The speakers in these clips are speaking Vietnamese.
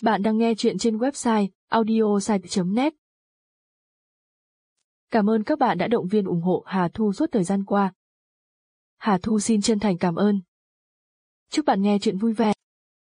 Bạn đang nghe chuyện trên website audiosite.net. Cảm ơn các bạn đã động viên ủng hộ Hà Thu suốt thời gian qua. Hà Thu xin chân thành cảm ơn. Chúc bạn nghe chuyện vui vẻ.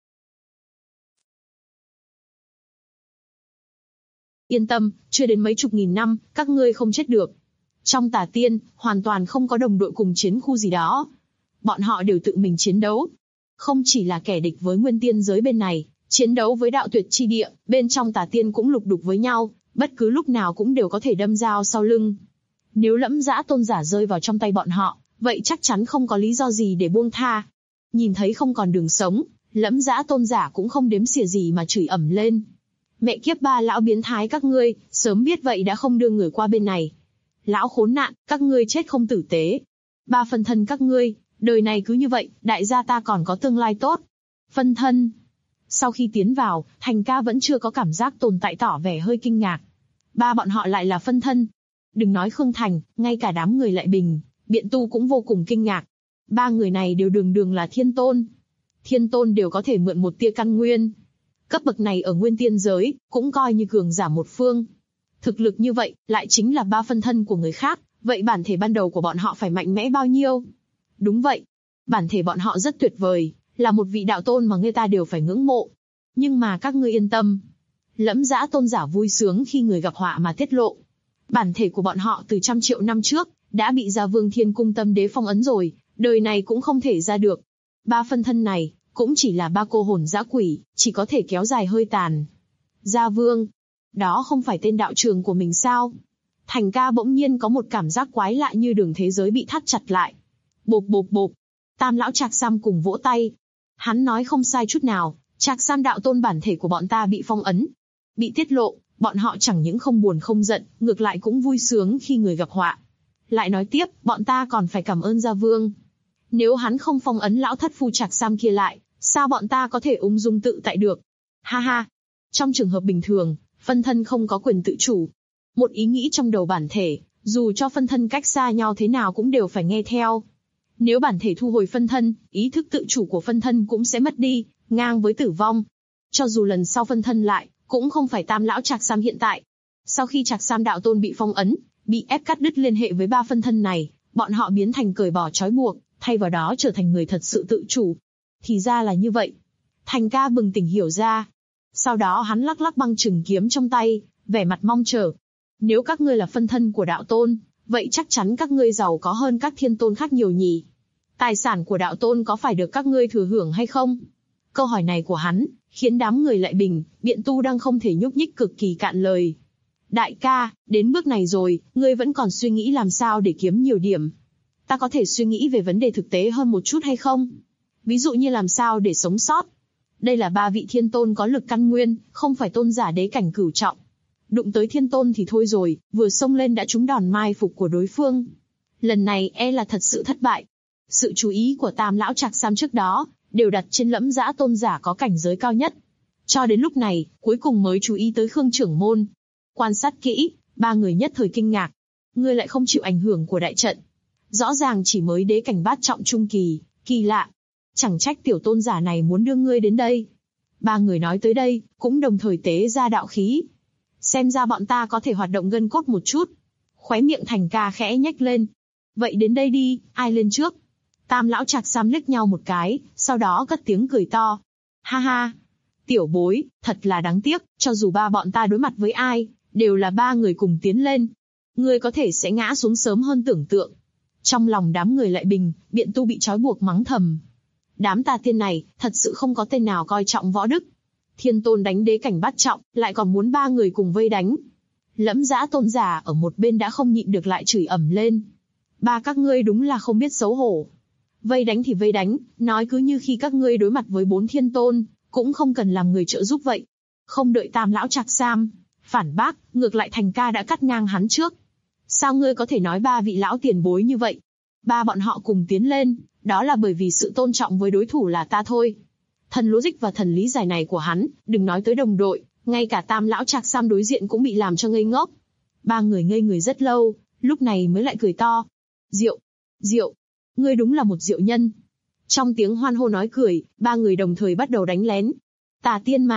Yên tâm, chưa đến mấy chục nghìn năm, các ngươi không chết được. Trong Tà Tiên, hoàn toàn không có đồng đội cùng chiến khu gì đó. Bọn họ đều tự mình chiến đấu. Không chỉ là kẻ địch với nguyên tiên giới bên này, chiến đấu với đạo tuyệt chi địa, bên trong Tà Tiên cũng lục đục với nhau, bất cứ lúc nào cũng đều có thể đâm dao sau lưng. Nếu Lẫm Dã tôn giả rơi vào trong tay bọn họ, vậy chắc chắn không có lý do gì để buông tha. Nhìn thấy không còn đường sống, Lẫm Dã tôn giả cũng không đếm xỉa gì mà chửi ầm lên. Mẹ kiếp ba lão biến thái các ngươi, sớm biết vậy đã không đưa người qua bên này. Lão khốn nạn, các ngươi chết không tử tế. Ba phân thân các ngươi, đời này cứ như vậy, đại gia ta còn có tương lai tốt. Phân thân. Sau khi tiến vào, Thành ca vẫn chưa có cảm giác tồn tại, tỏ vẻ hơi kinh ngạc. Ba bọn họ lại là phân thân. Đừng nói Khương Thành, ngay cả đám người Lại Bình, Biện Tu cũng vô cùng kinh ngạc. Ba người này đều đường đường là thiên tôn. Thiên tôn đều có thể mượn một tia căn nguyên. Cấp bậc này ở nguyên tiên giới, cũng coi như cường giả một phương. Thực lực như vậy, lại chính là ba phân thân của người khác, vậy bản thể ban đầu của bọn họ phải mạnh mẽ bao nhiêu? Đúng vậy, bản thể bọn họ rất tuyệt vời, là một vị đạo tôn mà người ta đều phải ngưỡng mộ. Nhưng mà các ngươi yên tâm. Lẫm Dã tôn giả vui sướng khi người gặp họa mà tiết lộ. Bản thể của bọn họ từ trăm triệu năm trước, đã bị Gia Vương Thiên Cung Tâm Đế phong ấn rồi, đời này cũng không thể ra được. Ba phân thân này, cũng chỉ là ba cô hồn dã quỷ, chỉ có thể kéo dài hơi tàn. Gia Vương, đó không phải tên đạo trường của mình sao? Thành ca bỗng nhiên có một cảm giác quái lạ như đường thế giới bị thắt chặt lại. Bộp bộp bộp, Tam lão Trạc Sam cùng vỗ tay. Hắn nói không sai chút nào, Trạc Sam đạo tôn bản thể của bọn ta bị phong ấn. Bị tiết lộ, bọn họ chẳng những không buồn không giận, ngược lại cũng vui sướng khi người gặp họa. Lại nói tiếp, bọn ta còn phải cảm ơn Gia Vương. Nếu hắn không phong ấn lão thất phu Trạc Sam kia lại, sao bọn ta có thể ung dung tự tại được? Ha ha! Trong trường hợp bình thường, phân thân không có quyền tự chủ. Một ý nghĩ trong đầu bản thể, dù cho phân thân cách xa nhau thế nào cũng đều phải nghe theo. Nếu bản thể thu hồi phân thân, ý thức tự chủ của phân thân cũng sẽ mất đi, ngang với tử vong. Cho dù lần sau phân thân lại, cũng không phải Tam lão Trạc Sam hiện tại. Sau khi Trạc Sam đạo tôn bị phong ấn, bị ép cắt đứt liên hệ với ba phân thân này, bọn họ biến thành cởi bỏ trói buộc, thay vào đó trở thành người thật sự tự chủ. Thì ra là như vậy. Thành ca bừng tỉnh hiểu ra. Sau đó hắn lắc lắc băng chừng kiếm trong tay, vẻ mặt mong chờ. Nếu các ngươi là phân thân của đạo tôn, vậy chắc chắn các ngươi giàu có hơn các thiên tôn khác nhiều nhỉ. Tài sản của đạo tôn có phải được các ngươi thừa hưởng hay không? Câu hỏi này của hắn, khiến đám người Lại Bình, Biện Tu đang không thể nhúc nhích cực kỳ cạn lời. Đại ca, đến bước này rồi, ngươi vẫn còn suy nghĩ làm sao để kiếm nhiều điểm. Ta có thể suy nghĩ về vấn đề thực tế hơn một chút hay không? Ví dụ như làm sao để sống sót. Đây là ba vị thiên tôn có lực căn nguyên, không phải tôn giả đế cảnh cửu trọng. Đụng tới thiên tôn thì thôi rồi, vừa xông lên đã trúng đòn mai phục của đối phương. Lần này e là thật sự thất bại. Sự chú ý của Tam lão Trạc Sam trước đó, đều đặt trên Lẫm Dã tôn giả có cảnh giới cao nhất. Cho đến lúc này, cuối cùng mới chú ý tới Khương trưởng môn. Quan sát kỹ, ba người nhất thời kinh ngạc. Ngươi lại không chịu ảnh hưởng của đại trận. Rõ ràng chỉ mới đế cảnh bát trọng trung kỳ, kỳ lạ. Chẳng trách tiểu tôn giả này muốn đưa ngươi đến đây. Ba người nói tới đây, cũng đồng thời tế ra đạo khí. Xem ra bọn ta có thể hoạt động gân cốt một chút. Khóe miệng Thành ca khẽ nhếch lên. Vậy đến đây đi, ai lên trước? Tam lão Trạc Sam liếc nhau một cái, sau đó cất tiếng cười to. Ha ha! Tiểu bối, thật là đáng tiếc, cho dù ba bọn ta đối mặt với ai, đều là ba người cùng tiến lên. Ngươi có thể sẽ ngã xuống sớm hơn tưởng tượng. Trong lòng đám người Lại Bình, Biện Tu bị trói buộc mắng thầm. Đám Tà Tiên này, thật sự không có tên nào coi trọng võ đức. Thiên tôn đánh đế cảnh bát trọng, lại còn muốn ba người cùng vây đánh. Lẫm Dã tôn giả ở một bên đã không nhịn được lại chửi ầm lên. Ba các ngươi đúng là không biết xấu hổ. Vây đánh thì vây đánh, nói cứ như khi các ngươi đối mặt với 4 thiên tôn, cũng không cần làm người trợ giúp vậy. Không đợi Tam lão Trạc Sam phản bác, ngược lại Thành ca đã cắt ngang hắn trước. Sao ngươi có thể nói ba vị lão tiền bối như vậy? Ba bọn họ cùng tiến lên, đó là bởi vì sự tôn trọng với đối thủ là ta thôi. Thần logic và thần lý giải này của hắn, đừng nói tới đồng đội, ngay cả Tam lão Trạc Sam đối diện cũng bị làm cho ngây ngốc. Ba người ngây người rất lâu, lúc này mới lại cười to. Diệu, Diệu, ngươi đúng là một diệu nhân. Trong tiếng hoan hô nói cười, ba người đồng thời bắt đầu đánh lén. Tà Tiên mà,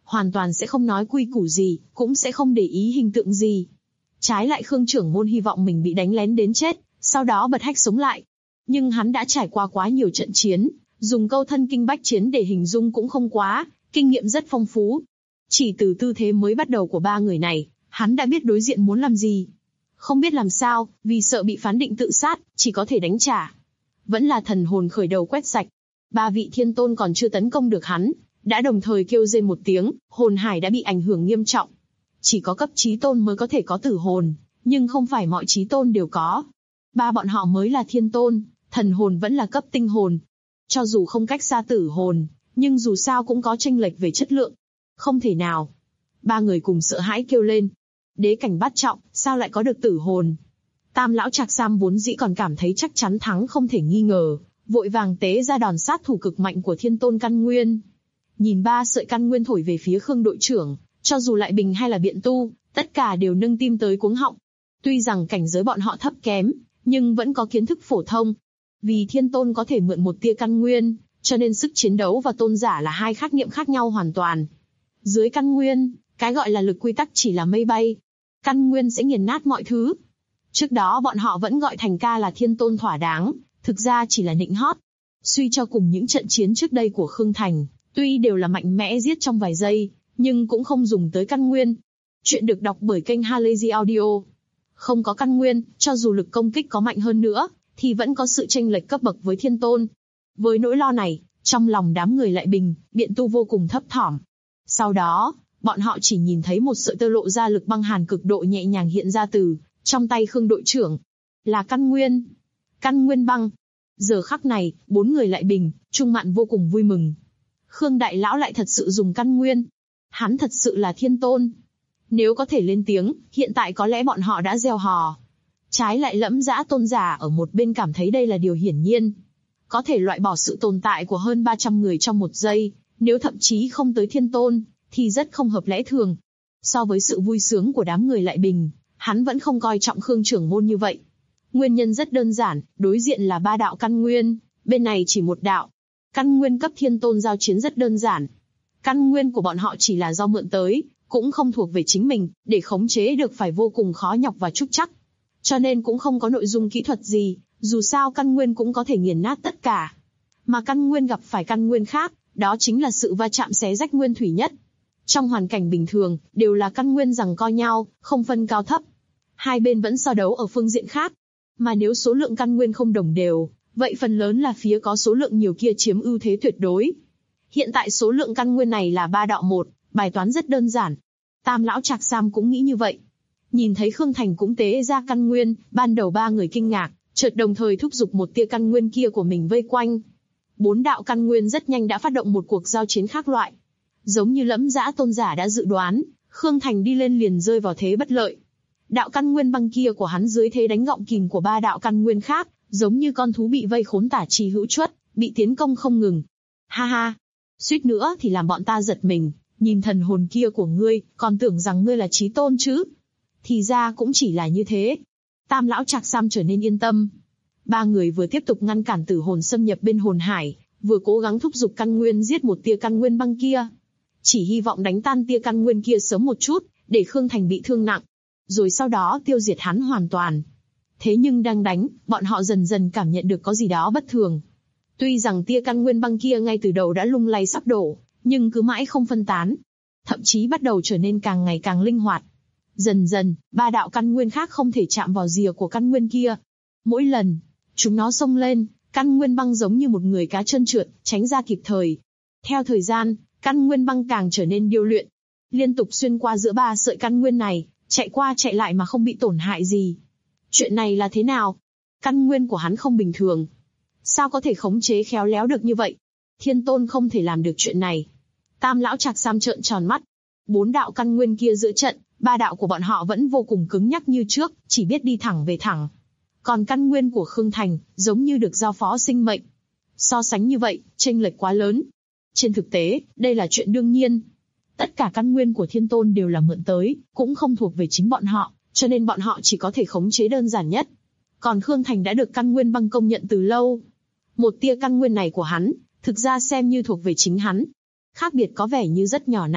hoàn toàn sẽ không nói quy củ gì, cũng sẽ không để ý hình tượng gì. Trái lại Khương trưởng môn hy vọng mình bị đánh lén đến chết, sau đó bật hách sống lại. Nhưng hắn đã trải qua quá nhiều trận chiến, dùng câu thân kinh bách chiến để hình dung cũng không quá, kinh nghiệm rất phong phú. Chỉ từ tư thế mới bắt đầu của ba người này, hắn đã biết đối diện muốn làm gì. Không biết làm sao, vì sợ bị phán định tự sát, chỉ có thể đánh trả. Vẫn là thần hồn khởi đầu quét sạch. Ba vị thiên tôn còn chưa tấn công được hắn, đã đồng thời kêu rên một tiếng, hồn hải đã bị ảnh hưởng nghiêm trọng. Chỉ có cấp chí tôn mới có thể có tử hồn, nhưng không phải mọi chí tôn đều có. Ba bọn họ mới là thiên tôn, thần hồn vẫn là cấp tinh hồn. Cho dù không cách xa tử hồn, nhưng dù sao cũng có chênh lệch về chất lượng. Không thể nào. Ba người cùng sợ hãi kêu lên. Đế cảnh bát trọng, sao lại có được tử hồn? Tam lão Trạc Sam vốn dĩ còn cảm thấy chắc chắn thắng không thể nghi ngờ, vội vàng tế ra đòn sát thủ cực mạnh của thiên tôn căn nguyên. Nhìn ba sợi căn nguyên thổi về phía Khương đội trưởng, cho dù lại bình hay là biện tu, tất cả đều nâng tim tới cuống họng. Tuy rằng cảnh giới bọn họ thấp kém, nhưng vẫn có kiến thức phổ thông. Vì thiên tôn có thể mượn một tia căn nguyên, cho nên sức chiến đấu và tôn giả là hai khái niệm khác nhau hoàn toàn. Dưới căn nguyên, cái gọi là lực quy tắc chỉ là mây bay. Căn nguyên sẽ nghiền nát mọi thứ. Trước đó bọn họ vẫn gọi Thành ca là thiên tôn thỏa đáng, thực ra chỉ là nịnh hót. Suy cho cùng những trận chiến trước đây của Khương Thành, tuy đều là mạnh mẽ giết trong vài giây, nhưng cũng không dùng tới căn nguyên. Chuyện được đọc bởi kênh Halazy Audio. Không có căn nguyên, cho dù lực công kích có mạnh hơn nữa, thì vẫn có sự chênh lệch cấp bậc với thiên tôn. Với nỗi lo này, trong lòng đám người lại bình, biện tu vô cùng thấp thỏm. Sau đó, bọn họ chỉ nhìn thấy một sợi tơ lộ ra lực băng hàn cực độ nhẹ nhàng hiện ra từ trong tay Khương đội trưởng. Là căn nguyên. Căn nguyên băng. Giờ khắc này, bốn người lại bình, Trung Mạn vô cùng vui mừng. Khương đại lão lại thật sự dùng căn nguyên. Hắn thật sự là thiên tôn. Nếu có thể lên tiếng, hiện tại có lẽ bọn họ đã reo hò. Trái lại Lẫm Dã tôn giả ở một bên cảm thấy đây là điều hiển nhiên. Có thể loại bỏ sự tồn tại của hơn 300 người trong một giây, nếu thậm chí không tới thiên tôn, thì rất không hợp lẽ thường. So với sự vui sướng của đám người lại bình, hắn vẫn không coi trọng Khương trưởng môn như vậy. Nguyên nhân rất đơn giản, đối diện là ba đạo căn nguyên, bên này chỉ một đạo. Căn nguyên cấp thiên tôn giao chiến rất đơn giản. Căn nguyên của bọn họ chỉ là do mượn tới, cũng không thuộc về chính mình, để khống chế được phải vô cùng khó nhọc và trúc chắc. Cho nên cũng không có nội dung kỹ thuật gì, dù sao căn nguyên cũng có thể nghiền nát tất cả. Mà căn nguyên gặp phải căn nguyên khác, đó chính là sự va chạm xé rách nguyên thủy nhất. Trong hoàn cảnh bình thường, đều là căn nguyên giằng co nhau, không phân cao thấp. Hai bên vẫn so đấu ở phương diện khác. Mà nếu số lượng căn nguyên không đồng đều, vậy phần lớn là phía có số lượng nhiều kia chiếm ưu thế tuyệt đối. Hiện tại số lượng căn nguyên này là 3 đạo 1, bài toán rất đơn giản. Tam lão Trạc Sam cũng nghĩ như vậy. Nhìn thấy Khương Thành cũng tế ra căn nguyên, ban đầu ba người kinh ngạc, chợt đồng thời thúc giục một tia căn nguyên kia của mình vây quanh. 4 đạo căn nguyên rất nhanh đã phát động một cuộc giao chiến khác loại. Giống như Lẫm Dã tôn giả đã dự đoán, Khương Thành đi lên liền rơi vào thế bất lợi. Đạo căn nguyên băng kia của hắn dưới thế đánh gọng kìm của 3 đạo căn nguyên khác, giống như con thú bị vây khốn tả trì hữu chuất, bị tiến công không ngừng. Ha ha, suýt nữa thì làm bọn ta giật mình, nhìn thần hồn kia của ngươi, còn tưởng rằng ngươi là chí tôn chứ. Thì ra cũng chỉ là như thế. Tam lão Trạc Sam trở nên yên tâm. Ba người vừa tiếp tục ngăn cản tử hồn xâm nhập bên hồn hải, vừa cố gắng thúc giục căn nguyên giết một tia căn nguyên băng kia. Chỉ hy vọng đánh tan tia căn nguyên kia sớm một chút, để Khương Thành bị thương nặng. Rồi sau đó tiêu diệt hắn hoàn toàn. Thế nhưng đang đánh, bọn họ dần dần cảm nhận được có gì đó bất thường. Tuy rằng tia căn nguyên băng kia ngay từ đầu đã lung lay sắp đổ, nhưng cứ mãi không phân tán. Thậm chí bắt đầu trở nên càng ngày càng linh hoạt. Dần dần, 3 đạo căn nguyên khác không thể chạm vào rìa của căn nguyên kia. Mỗi lần, chúng nó xông lên, căn nguyên băng giống như một người cá trơn trượt, tránh ra kịp thời. Theo thời gian, căn nguyên băng càng trở nên điêu luyện. Liên tục xuyên qua giữa 3 sợi căn nguyên này, chạy qua chạy lại mà không bị tổn hại gì. Chuyện này là thế nào? Căn nguyên của hắn không bình thường. Sao có thể khống chế khéo léo được như vậy? Thiên tôn không thể làm được chuyện này. Tam lão Trạc Sam trợn tròn mắt. 4 đạo căn nguyên kia giữa trận, 3 đạo của bọn họ vẫn vô cùng cứng nhắc như trước, chỉ biết đi thẳng về thẳng. Còn căn nguyên của Khương Thành, giống như được giao phó sinh mệnh. So sánh như vậy, chênh lệch quá lớn. Trên thực tế, đây là chuyện đương nhiên. Tất cả căn nguyên của thiên tôn đều là mượn tới, cũng không thuộc về chính bọn họ, cho nên bọn họ chỉ có thể khống chế đơn giản nhất. Còn Khương Thành đã được căn nguyên băng công nhận từ lâu. Một tia căn nguyên này của hắn, thực ra xem như thuộc về chính hắn. Khác biệt có vẻ như rất nhỏ này,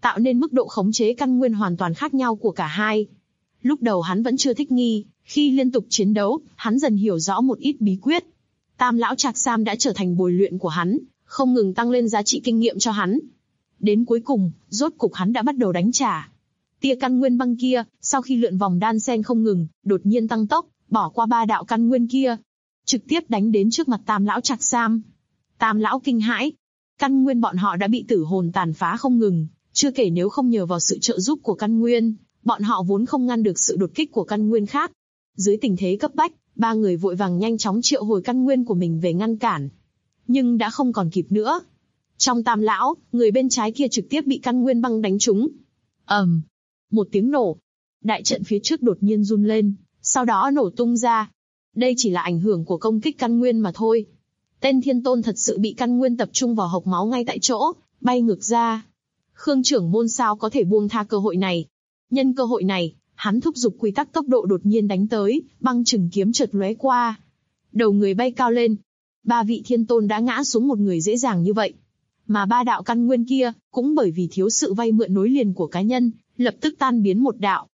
tạo nên mức độ khống chế căn nguyên hoàn toàn khác nhau của cả hai. Lúc đầu hắn vẫn chưa thích nghi, khi liên tục chiến đấu, hắn dần hiểu rõ một ít bí quyết. Tam lão Trạc Sam đã trở thành bồi luyện của hắn, không ngừng tăng lên giá trị kinh nghiệm cho hắn. Đến cuối cùng, rốt cục hắn đã bắt đầu đánh trả. Tia căn nguyên băng kia, sau khi lượn vòng đan sen không ngừng, đột nhiên tăng tốc, bỏ qua 3 đạo căn nguyên kia, trực tiếp đánh đến trước mặt Tam lão Trạc Sam. Tam lão kinh hãi, căn nguyên bọn họ đã bị tử hồn tàn phá không ngừng, chưa kể nếu không nhờ vào sự trợ giúp của căn nguyên, bọn họ vốn không ngăn được sự đột kích của căn nguyên khác. Dưới tình thế cấp bách, 3 người vội vàng nhanh chóng triệu hồi căn nguyên của mình về ngăn cản. Nhưng đã không còn kịp nữa. Trong Tam lão, người bên trái kia trực tiếp bị căn nguyên băng đánh trúng. Một tiếng nổ. Đại trận phía trước đột nhiên run lên, sau đó nổ tung ra. Đây chỉ là ảnh hưởng của công kích căn nguyên mà thôi. Tên Thiên Tôn thật sự bị căn nguyên tập trung vào hộc máu ngay tại chỗ, bay ngược ra. Khương trưởng môn sao có thể buông tha cơ hội này? Nhân cơ hội này, hắn thúc giục quy tắc tốc độ đột nhiên đánh tới, băng chừng kiếm chợt lóe qua. Đầu người bay cao lên. 3 vị Thiên Tôn đã ngã xuống một người dễ dàng như vậy. Mà 3 đạo căn nguyên kia, cũng bởi vì thiếu sự vay mượn nối liền của cá nhân, lập tức tan biến một đạo.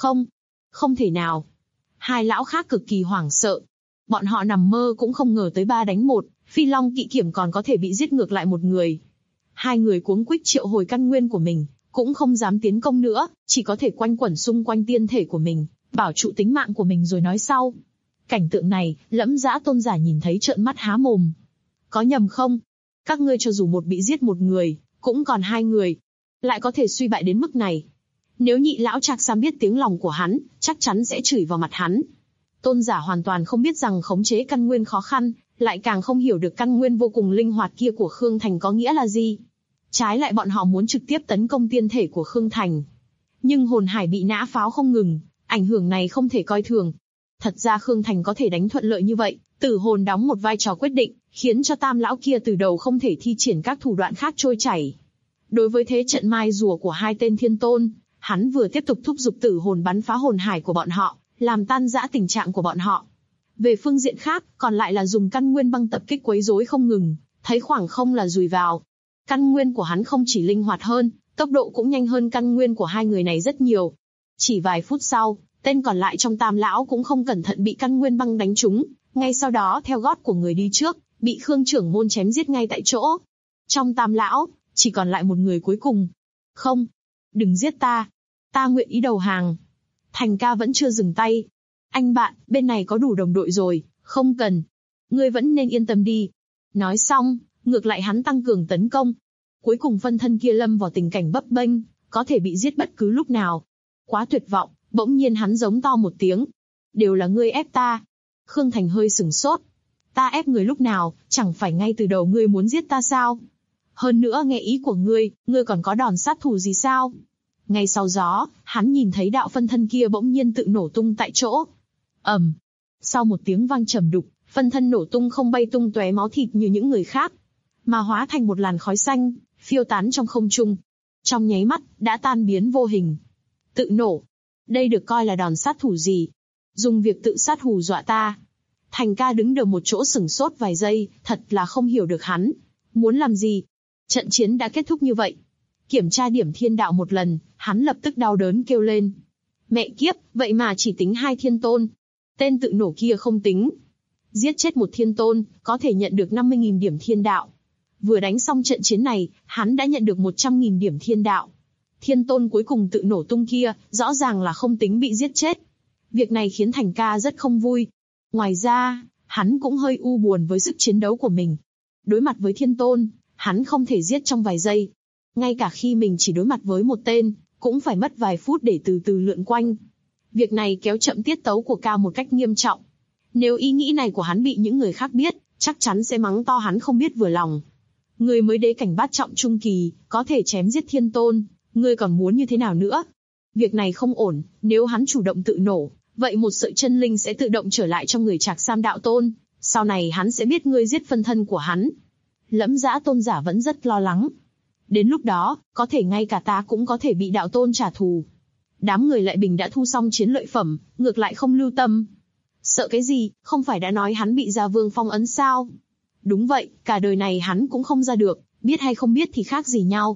Không thể nào. 2 lão khác cực kỳ hoảng sợ. Bọn họ nằm mơ cũng không ngờ tới 3 đánh 1, Phi Long Kỵ Kiểm còn có thể bị giết ngược lại một người. 2 người cuống quýt triệu hồi căn nguyên của mình, cũng không dám tiến công nữa, chỉ có thể quanh quẩn xung quanh tiên thể của mình, bảo trụ tính mạng của mình rồi nói sau. Cảnh tượng này, Lẫm Dã tôn giả nhìn thấy trợn mắt há mồm. Có nhầm không? Các ngươi cho dù một bị giết một người, cũng còn 2 người, lại có thể suy bại đến mức này. Nếu nhị lão Trạc Sam biết tiếng lòng của hắn, chắc chắn sẽ chửi vào mặt hắn. Tôn giả hoàn toàn không biết rằng khống chế căn nguyên khó khăn, lại càng không hiểu được căn nguyên vô cùng linh hoạt kia của Khương Thành có nghĩa là gì. Trái lại bọn họ muốn trực tiếp tấn công tiên thể của Khương Thành. Nhưng hồn hải bị nã pháo không ngừng, ảnh hưởng này không thể coi thường. Thật ra Khương Thành có thể đánh thuận lợi như vậy, tử hồn đóng một vai trò quyết định, khiến cho Tam lão kia từ đầu không thể thi triển các thủ đoạn khác trôi chảy. Đối với thế trận mai rùa của 2 tên Thiên Tôn, hắn vừa tiếp tục thúc giục tử hồn bắn phá hồn hải của bọn họ, làm tan rã tình trạng của bọn họ. Về phương diện khác, còn lại là dùng căn nguyên băng tập kích quấy rối không ngừng, thấy khoảng không là dùi vào. Căn nguyên của hắn không chỉ linh hoạt hơn, tốc độ cũng nhanh hơn căn nguyên của 2 người này rất nhiều. Chỉ vài phút sau, tên còn lại trong Tam lão cũng không cẩn thận bị căn nguyên băng đánh trúng, ngay sau đó theo gót của người đi trước, bị Khương trưởng môn chém giết ngay tại chỗ. Trong Tam lão, chỉ còn lại một người cuối cùng. Không, đừng giết ta. Ta nguyện ý đầu hàng. Thành ca vẫn chưa dừng tay. Anh bạn, bên này có đủ đồng đội rồi, không cần. Ngươi vẫn nên yên tâm đi. Nói xong, ngược lại hắn tăng cường tấn công. Cuối cùng phân thân kia lâm vào tình cảnh bấp bênh, có thể bị giết bất cứ lúc nào. Quá tuyệt vọng, bỗng nhiên hắn giống to một tiếng. Đều là ngươi ép ta. Khương Thành hơi sửng sốt. Ta ép người lúc nào, chẳng phải ngay từ đầu ngươi muốn giết ta sao? Hơn nữa nghe ý của ngươi còn có đòn sát thủ gì sao? Ngay sau gió, hắn nhìn thấy đạo phân thân kia bỗng nhiên tự nổ tung tại chỗ. Sau một tiếng vang trầm đục, phân thân nổ tung không bay tung tóe máu thịt như những người khác, mà hóa thành một làn khói xanh, phiêu tán trong không trung. Trong nháy mắt, đã tan biến vô hình. Tự nổ. Đây được coi là đòn sát thủ gì? Dùng việc tự sát hù dọa ta. Thành ca đứng đờ một chỗ sửng sốt vài giây, thật là không hiểu được hắn muốn làm gì. Trận chiến đã kết thúc như vậy. Kiểm tra điểm thiên đạo một lần, hắn lập tức đau đớn kêu lên. Mẹ kiếp, vậy mà chỉ tính 2 thiên tôn. Tên tự nổ kia không tính. Giết chết một thiên tôn, có thể nhận được 50.000 điểm thiên đạo. Vừa đánh xong trận chiến này, hắn đã nhận được 100.000 điểm thiên đạo. Thiên tôn cuối cùng tự nổ tung kia, rõ ràng là không tính bị giết chết. Việc này khiến Thành ca rất không vui. Ngoài ra, hắn cũng hơi u buồn với sức chiến đấu của mình. Đối mặt với thiên tôn, hắn không thể giết trong vài giây. Ngay cả khi mình chỉ đối mặt với một tên, cũng phải mất vài phút để từ từ lượn quanh. Việc này kéo chậm tiết tấu của ca một cách nghiêm trọng. Nếu ý nghĩ này của hắn bị những người khác biết, chắc chắn sẽ mắng to hắn không biết vừa lòng. Người mới đế cảnh bát trọng trung kỳ, có thể chém giết thiên tôn, ngươi còn muốn như thế nào nữa? Việc này không ổn, nếu hắn chủ động tự nổ, vậy một sợi chân linh sẽ tự động trở lại trong người Trạc Sam đạo tôn, sau này hắn sẽ biết ngươi giết phân thân của hắn. Lẫm Dã tôn giả vẫn rất lo lắng. Đến lúc đó, có thể ngay cả ta cũng có thể bị đạo tôn trả thù. Đám người Lại Bình đã thu xong chiến lợi phẩm, ngược lại không lưu tâm. Sợ cái gì, không phải đã nói hắn bị Gia Vương phong ấn sao? Đúng vậy, cả đời này hắn cũng không ra được, biết hay không biết thì khác gì nhau.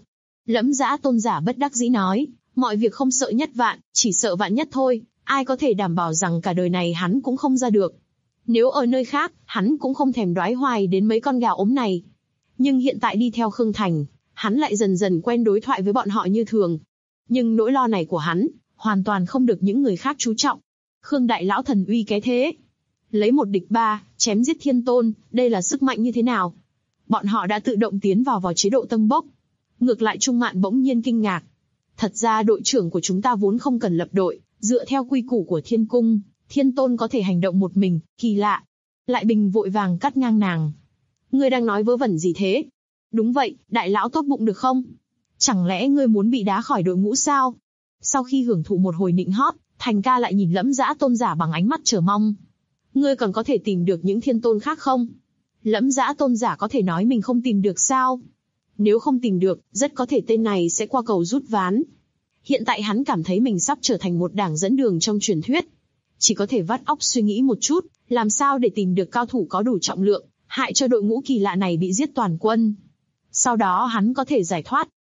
Lẫm Dã tôn giả bất đắc dĩ nói, mọi việc không sợ nhất vạn, chỉ sợ vạn nhất thôi, ai có thể đảm bảo rằng cả đời này hắn cũng không ra được. Nếu ở nơi khác, hắn cũng không thèm đoái hoài đến mấy con gà ốm này. Nhưng hiện tại đi theo Khương Thành, hắn lại dần dần quen đối thoại với bọn họ như thường. Nhưng nỗi lo này của hắn, hoàn toàn không được những người khác chú trọng. Khương đại lão thần uy cái thế. Lấy 1 địch 3, chém giết thiên tôn, đây là sức mạnh như thế nào? Bọn họ đã tự động tiến vào chế độ tâng bốc. Ngược lại Trung Mạn bỗng nhiên kinh ngạc. Thật ra đội trưởng của chúng ta vốn không cần lập đội, dựa theo quy củ của thiên cung, thiên tôn có thể hành động một mình, kỳ lạ. Lại Bình vội vàng cắt ngang nàng. Ngươi đang nói vớ vẩn gì thế? Đúng vậy, đại lão tốt bụng được không? Chẳng lẽ ngươi muốn bị đá khỏi đội ngũ sao? Sau khi hưởng thụ một hồi nịnh hót, Thành ca lại nhìn Lẫm Dã tôn giả bằng ánh mắt chờ mong. Ngươi còn có thể tìm được những thiên tôn khác không? Lẫm Dã tôn giả có thể nói mình không tìm được sao? Nếu không tìm được, rất có thể tên này sẽ qua cầu rút ván. Hiện tại hắn cảm thấy mình sắp trở thành một đảng dẫn đường trong truyền thuyết. Chỉ có thể vắt óc suy nghĩ một chút, làm sao để tìm được cao thủ có đủ trọng lượng, hại cho đội ngũ kỳ lạ này bị giết toàn quân. Sau đó hắn có thể giải thoát.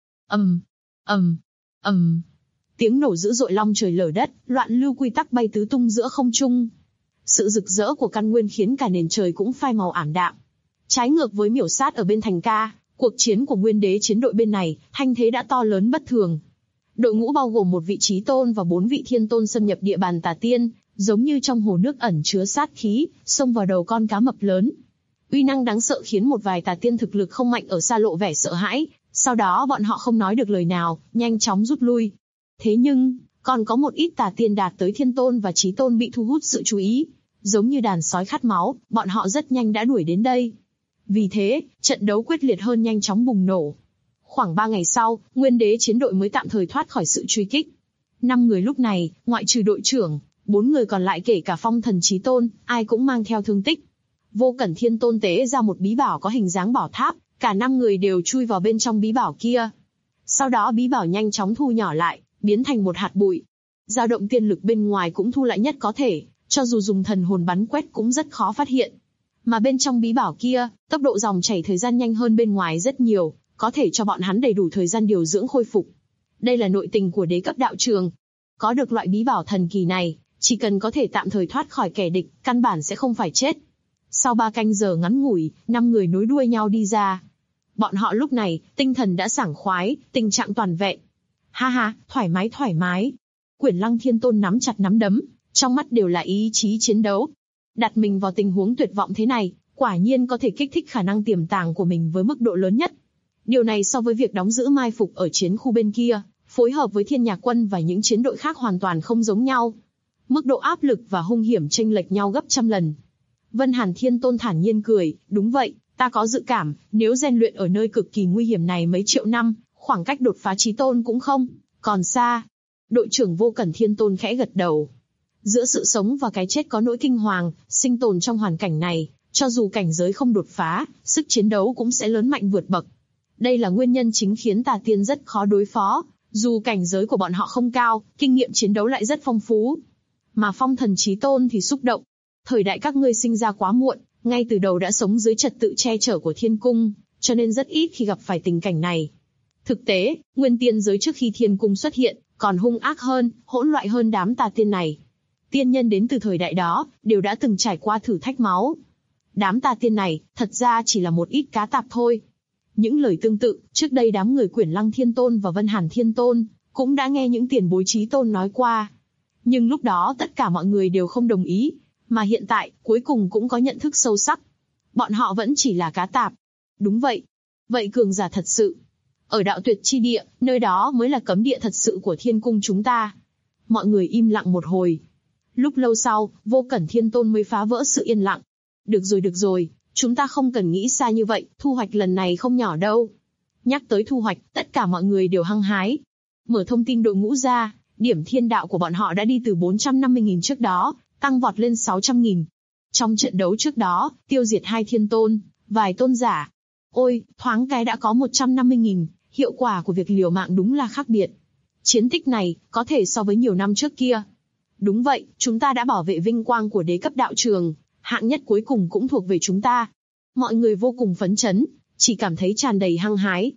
Tiếng nổ dữ dội long trời lở đất, loạn lưu quy tắc bay tứ tung giữa không trung. Sự rực rỡ của căn nguyên khiến cả nền trời cũng phai màu ảm đạm. Trái ngược với miểu sát ở bên Thành ca, cuộc chiến của Nguyên Đế chiến đội bên này, thanh thế đã to lớn bất thường. Đội ngũ bao gồm 1 vị chí tôn và 4 vị thiên tôn xâm nhập địa bàn Tà Tiên, giống như trong hồ nước ẩn chứa sát khí, xông vào đầu con cá mập lớn. Uy năng đáng sợ khiến một vài Tà Tiên thực lực không mạnh ở xa lộ vẻ sợ hãi, sau đó bọn họ không nói được lời nào, nhanh chóng rút lui. Thế nhưng, còn có một ít Tà Tiên đạt tới thiên tôn và chí tôn bị thu hút sự chú ý. Giống như đàn sói khát máu, bọn họ rất nhanh đã đuổi đến đây. Vì thế, trận đấu quyết liệt hơn nhanh chóng bùng nổ. Khoảng 3 ngày sau, Nguyên Đế chiến đội mới tạm thời thoát khỏi sự truy kích. 5 người lúc này, ngoại trừ đội trưởng, 4 người còn lại kể cả Phong Thần Chí Tôn, ai cũng mang theo thương tích. Vô Cẩn Thiên Tôn tế ra một bí bảo có hình dáng bảo tháp, cả 5 người đều chui vào bên trong bí bảo kia. Sau đó bí bảo nhanh chóng thu nhỏ lại, biến thành một hạt bụi. Dao động tiên lực bên ngoài cũng thu lại nhất có thể, cho dù dùng thần hồn bắn quét cũng rất khó phát hiện. Mà bên trong bí bảo kia, tốc độ dòng chảy thời gian nhanh hơn bên ngoài rất nhiều, có thể cho bọn hắn đầy đủ thời gian điều dưỡng khôi phục. Đây là nội tình của đế cấp đạo trường. Có được loại bí bảo thần kỳ này, chỉ cần có thể tạm thời thoát khỏi kẻ địch, căn bản sẽ không phải chết. Sau 3 canh giờ ngắn ngủi, 5 người nối đuôi nhau đi ra. Bọn họ lúc này, tinh thần đã sảng khoái, tình trạng toàn vẹn. Ha ha, thoải mái. Quyển Lăng Thiên Tôn nắm chặt nắm đấm, trong mắt đều là ý chí chiến đấu. Đặt mình vào tình huống tuyệt vọng thế này, quả nhiên có thể kích thích khả năng tiềm tàng của mình với mức độ lớn nhất. Điều này so với việc đóng giữ mai phục ở chiến khu bên kia, phối hợp với Thiên Nhạc Quân và những chiến đội khác hoàn toàn không giống nhau. Mức độ áp lực và hung hiểm chênh lệch nhau gấp trăm lần. Vân Hàn Thiên Tôn thản nhiên cười, đúng vậy, ta có dự cảm, nếu rèn luyện ở nơi cực kỳ nguy hiểm này mấy triệu năm, khoảng cách đột phá chí tôn cũng không còn xa. Đội trưởng Vô Cẩn Thiên Tôn khẽ gật đầu. Giữa sự sống và cái chết có nỗi kinh hoàng, sinh tồn trong hoàn cảnh này, cho dù cảnh giới không đột phá, sức chiến đấu cũng sẽ lớn mạnh vượt bậc. Đây là nguyên nhân chính khiến Tà Tiên rất khó đối phó, dù cảnh giới của bọn họ không cao, kinh nghiệm chiến đấu lại rất phong phú. Mà Phong Thần Chí Tôn thì xúc động. Thời đại các ngươi sinh ra quá muộn, ngay từ đầu đã sống dưới trật tự che chở của thiên cung, cho nên rất ít khi gặp phải tình cảnh này. Thực tế, nguyên tiên giới trước khi thiên cung xuất hiện, còn hung ác hơn, hỗn loạn hơn đám Tà Tiên này. Tiên nhân đến từ thời đại đó, đều đã từng trải qua thử thách máu. Đám Tà Tiên này, thật ra chỉ là một ít cá tạp thôi. Những lời tương tự, trước đây đám người Quyển Lăng Thiên Tôn và Vân Hàn Thiên Tôn, cũng đã nghe những tiền bối chí tôn nói qua. Nhưng lúc đó tất cả mọi người đều không đồng ý, mà hiện tại, cuối cùng cũng có nhận thức sâu sắc. Bọn họ vẫn chỉ là cá tạp. Đúng vậy. Vậy cường giả thật sự. Ở đạo tuyệt chi địa, nơi đó mới là cấm địa thật sự của thiên cung chúng ta. Mọi người im lặng một hồi. Lúc lâu sau, Vô Cẩn Thiên Tôn mới phá vỡ sự yên lặng. Được rồi, chúng ta không cần nghĩ xa như vậy, thu hoạch lần này không nhỏ đâu. Nhắc tới thu hoạch, tất cả mọi người đều hăng hái. Mở thông tin đội ngũ ra, điểm thiên đạo của bọn họ đã đi từ 450.000 trước đó, tăng vọt lên 600.000. Trong trận đấu trước đó, tiêu diệt 2 thiên tôn, vài tôn giả. Ôi, thoáng cái đã có 150.000, hiệu quả của việc liều mạng đúng là khác biệt. Chiến tích này, có thể so với nhiều năm trước kia. Đúng vậy, chúng ta đã bảo vệ vinh quang của đế cấp đạo trường, hạng nhất cuối cùng cũng thuộc về chúng ta. Mọi người vô cùng phấn chấn, chỉ cảm thấy tràn đầy hăng hái.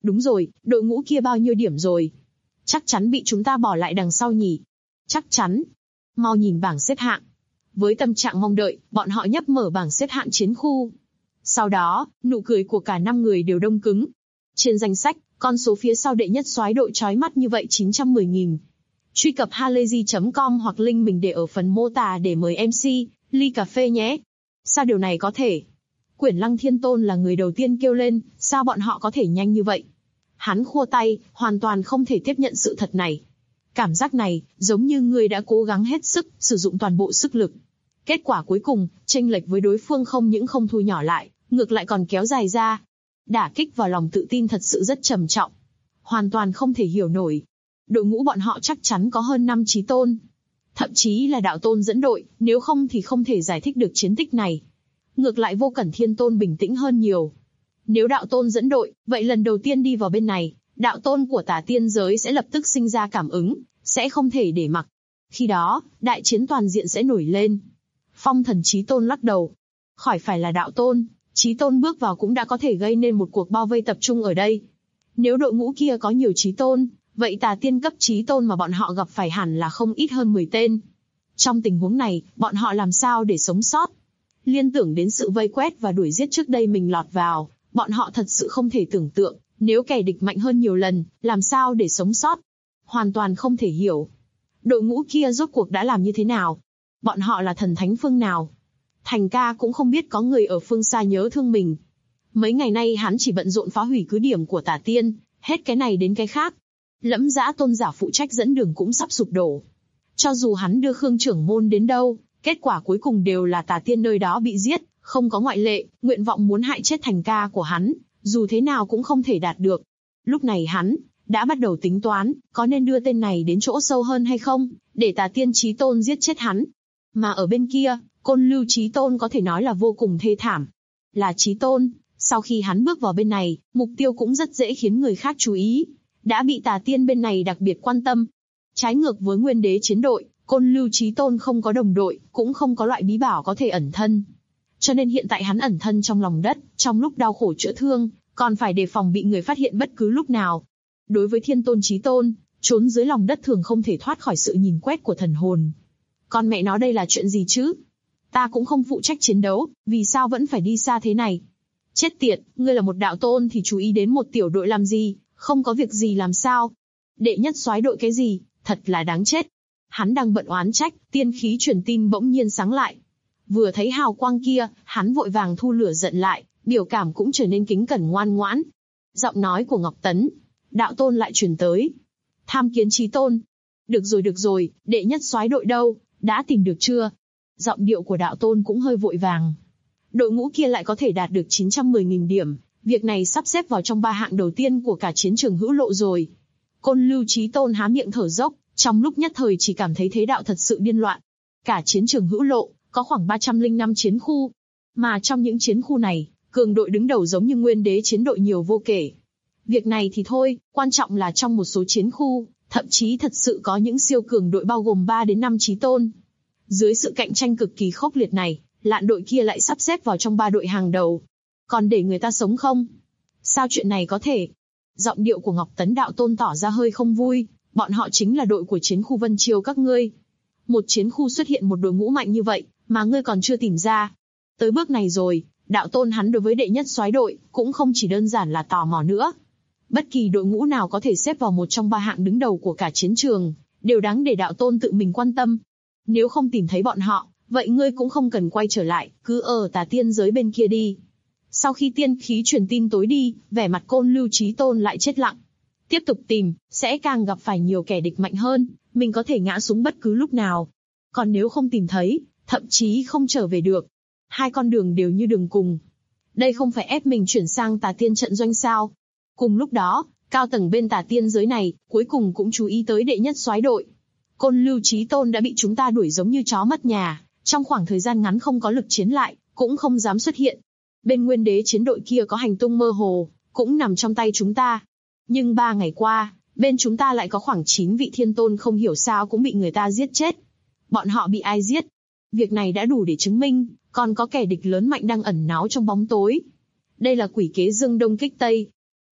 Đúng rồi, đội ngũ kia bao nhiêu điểm rồi? Chắc chắn bị chúng ta bỏ lại đằng sau nhỉ? Chắc chắn. Mau nhìn bảng xếp hạng. Với tâm trạng mong đợi, bọn họ nhấp mở bảng xếp hạng chiến khu. Sau đó, nụ cười của cả 5 người đều đông cứng. Trên danh sách, con số phía sau đệ nhất soái đội chói mắt như vậy 910.000. Truy cập halayzi.com hoặc link mình để ở phần mô tả để mời MC, ly cà phê nhé. Sao điều này có thể? Quyển Lăng Thiên Tôn là người đầu tiên kêu lên, sao bọn họ có thể nhanh như vậy? Hắn khua tay, hoàn toàn không thể tiếp nhận sự thật này. Cảm giác này, giống như người đã cố gắng hết sức, sử dụng toàn bộ sức lực. Kết quả cuối cùng, chênh lệch với đối phương không những không thu nhỏ lại, ngược lại còn kéo dài ra. Đả kích vào lòng tự tin thật sự rất trầm trọng. Hoàn toàn không thể hiểu nổi. Đội ngũ bọn họ chắc chắn có hơn 5 chí tôn. Thậm chí là đạo tôn dẫn đội, nếu không thì không thể giải thích được chiến tích này. Ngược lại Vô Cẩn Thiên Tôn bình tĩnh hơn nhiều. Nếu đạo tôn dẫn đội, vậy lần đầu tiên đi vào bên này, đạo tôn của Tà Tiên giới sẽ lập tức sinh ra cảm ứng, sẽ không thể để mặc. Khi đó, đại chiến toàn diện sẽ nổi lên. Phong Thần Chí Tôn lắc đầu. Khỏi phải là đạo tôn, Chí Tôn bước vào cũng đã có thể gây nên một cuộc bao vây tập trung ở đây. Nếu đội ngũ kia có nhiều Chí Tôn, vậy Tà Tiên cấp Chí Tôn mà bọn họ gặp phải hẳn là không ít hơn 10 tên. Trong tình huống này, bọn họ làm sao để sống sót? Liên tưởng đến sự vây quét và đuổi giết trước đây mình lọt vào, bọn họ thật sự không thể tưởng tượng, nếu kẻ địch mạnh hơn nhiều lần, làm sao để sống sót? Hoàn toàn không thể hiểu. Đội ngũ kia rốt cuộc đã làm như thế nào? Bọn họ là thần thánh phương nào? Thành ca cũng không biết có người ở phương xa nhớ thương mình. Mấy ngày nay hắn chỉ bận rộn phá hủy cứ điểm của Tà Tiên, hết cái này đến cái khác. Lẫm Dã tôn giả phụ trách dẫn đường cũng sắp sụp đổ. Cho dù hắn đưa Khương trưởng môn đến đâu, kết quả cuối cùng đều là Tà Tiên nơi đó bị giết, không có ngoại lệ, nguyện vọng muốn hại chết thành ca của hắn, dù thế nào cũng không thể đạt được. Lúc này hắn đã bắt đầu tính toán, có nên đưa tên này đến chỗ sâu hơn hay không, để Tà Tiên Chí Tôn giết chết hắn. Mà ở bên kia, Côn Lưu Chí Tôn có thể nói là vô cùng thê thảm. Là Chí Tôn, sau khi hắn bước vào bên này, mục tiêu cũng rất dễ khiến người khác chú ý. Đã bị Tà Tiên bên này đặc biệt quan tâm. Trái ngược với Nguyên Đế chiến đội, Côn Lưu Chí Tôn không có đồng đội, cũng không có loại bí bảo có thể ẩn thân. Cho nên hiện tại hắn ẩn thân trong lòng đất, trong lúc đau khổ chữa thương, còn phải đề phòng bị người phát hiện bất cứ lúc nào. Đối với Thiên Tôn Chí Tôn, trốn dưới lòng đất thường không thể thoát khỏi sự nhìn quét của thần hồn. Con mẹ nó đây là chuyện gì chứ? Ta cũng không phụ trách chiến đấu, vì sao vẫn phải đi xa thế này? Chết tiệt, ngươi là một đạo tôn thì chú ý đến một tiểu đội làm gì, không có việc gì làm sao? Đệ nhất soái đội cái gì, thật là đáng chết. Hắn đang bận oán trách, tiên khí truyền tin bỗng nhiên sáng lại. Vừa thấy hào quang kia, hắn vội vàng thu lửa giận lại, biểu cảm cũng trở nên kính cẩn ngoan ngoãn. Giọng nói của Ngọc Tấn, đạo tôn lại truyền tới. Tham kiến Chí Tôn. Được rồi, đệ nhất soái đội đâu, đã tìm được chưa? Giọng điệu của đạo tôn cũng hơi vội vàng. Đội ngũ kia lại có thể đạt được 910.000 điểm, việc này sắp xếp vào trong 3 hạng đầu tiên của cả chiến trường hữu lộ rồi. Côn Lưu Chí Tôn há miệng thở dốc, trong lúc nhất thời chỉ cảm thấy thế đạo thật sự điên loạn. Cả chiến trường hữu lộ, có khoảng 305 chiến khu. Mà trong những chiến khu này, cường đội đứng đầu giống như Nguyên Đế chiến đội nhiều vô kể. Việc này thì thôi, quan trọng là trong một số chiến khu, thậm chí thật sự có những siêu cường đội bao gồm 3 đến 5 chí tôn. Dưới sự cạnh tranh cực kỳ khốc liệt này, lạn đội kia lại sắp xếp vào trong 3 đội hàng đầu. Còn để người ta sống không? Sao chuyện này có thể? Giọng điệu của Ngọc Tấn đạo tôn tỏ ra hơi không vui, bọn họ chính là đội của chiến khu Vân Chiêu các ngươi. Một chiến khu xuất hiện một đội ngũ mạnh như vậy, mà ngươi còn chưa tìm ra. Tới bước này rồi, đạo tôn hắn đối với đệ nhất soái đội, cũng không chỉ đơn giản là tò mò nữa. Bất kỳ đội ngũ nào có thể xếp vào một trong 3 hạng đứng đầu của cả chiến trường, đều đáng để đạo tôn tự mình quan tâm. Nếu không tìm thấy bọn họ, vậy ngươi cũng không cần quay trở lại, cứ ở Tà Tiên giới bên kia đi. Sau khi tiên khí truyền tin tối đi, vẻ mặt Côn Lưu Chí Tôn lại chết lặng. Tiếp tục tìm, sẽ càng gặp phải nhiều kẻ địch mạnh hơn, mình có thể ngã xuống bất cứ lúc nào. Còn nếu không tìm thấy, thậm chí không trở về được, 2 con đường đều như đường cùng. Đây không phải ép mình chuyển sang Tà Tiên trận doanh sao? Cùng lúc đó, cao tầng bên Tà Tiên giới này, cuối cùng cũng chú ý tới đệ nhất soái đội. Côn Lưu Chí Tôn đã bị chúng ta đuổi giống như chó mất nhà, trong khoảng thời gian ngắn không có lực chiến lại, cũng không dám xuất hiện. Bên Nguyên Đế chiến đội kia có hành tung mơ hồ, cũng nằm trong tay chúng ta. Nhưng 3 ngày qua, bên chúng ta lại có khoảng 9 vị thiên tôn không hiểu sao cũng bị người ta giết chết. Bọn họ bị ai giết? Việc này đã đủ để chứng minh, còn có kẻ địch lớn mạnh đang ẩn náu trong bóng tối. Đây là quỷ kế Dương Đông kích Tây.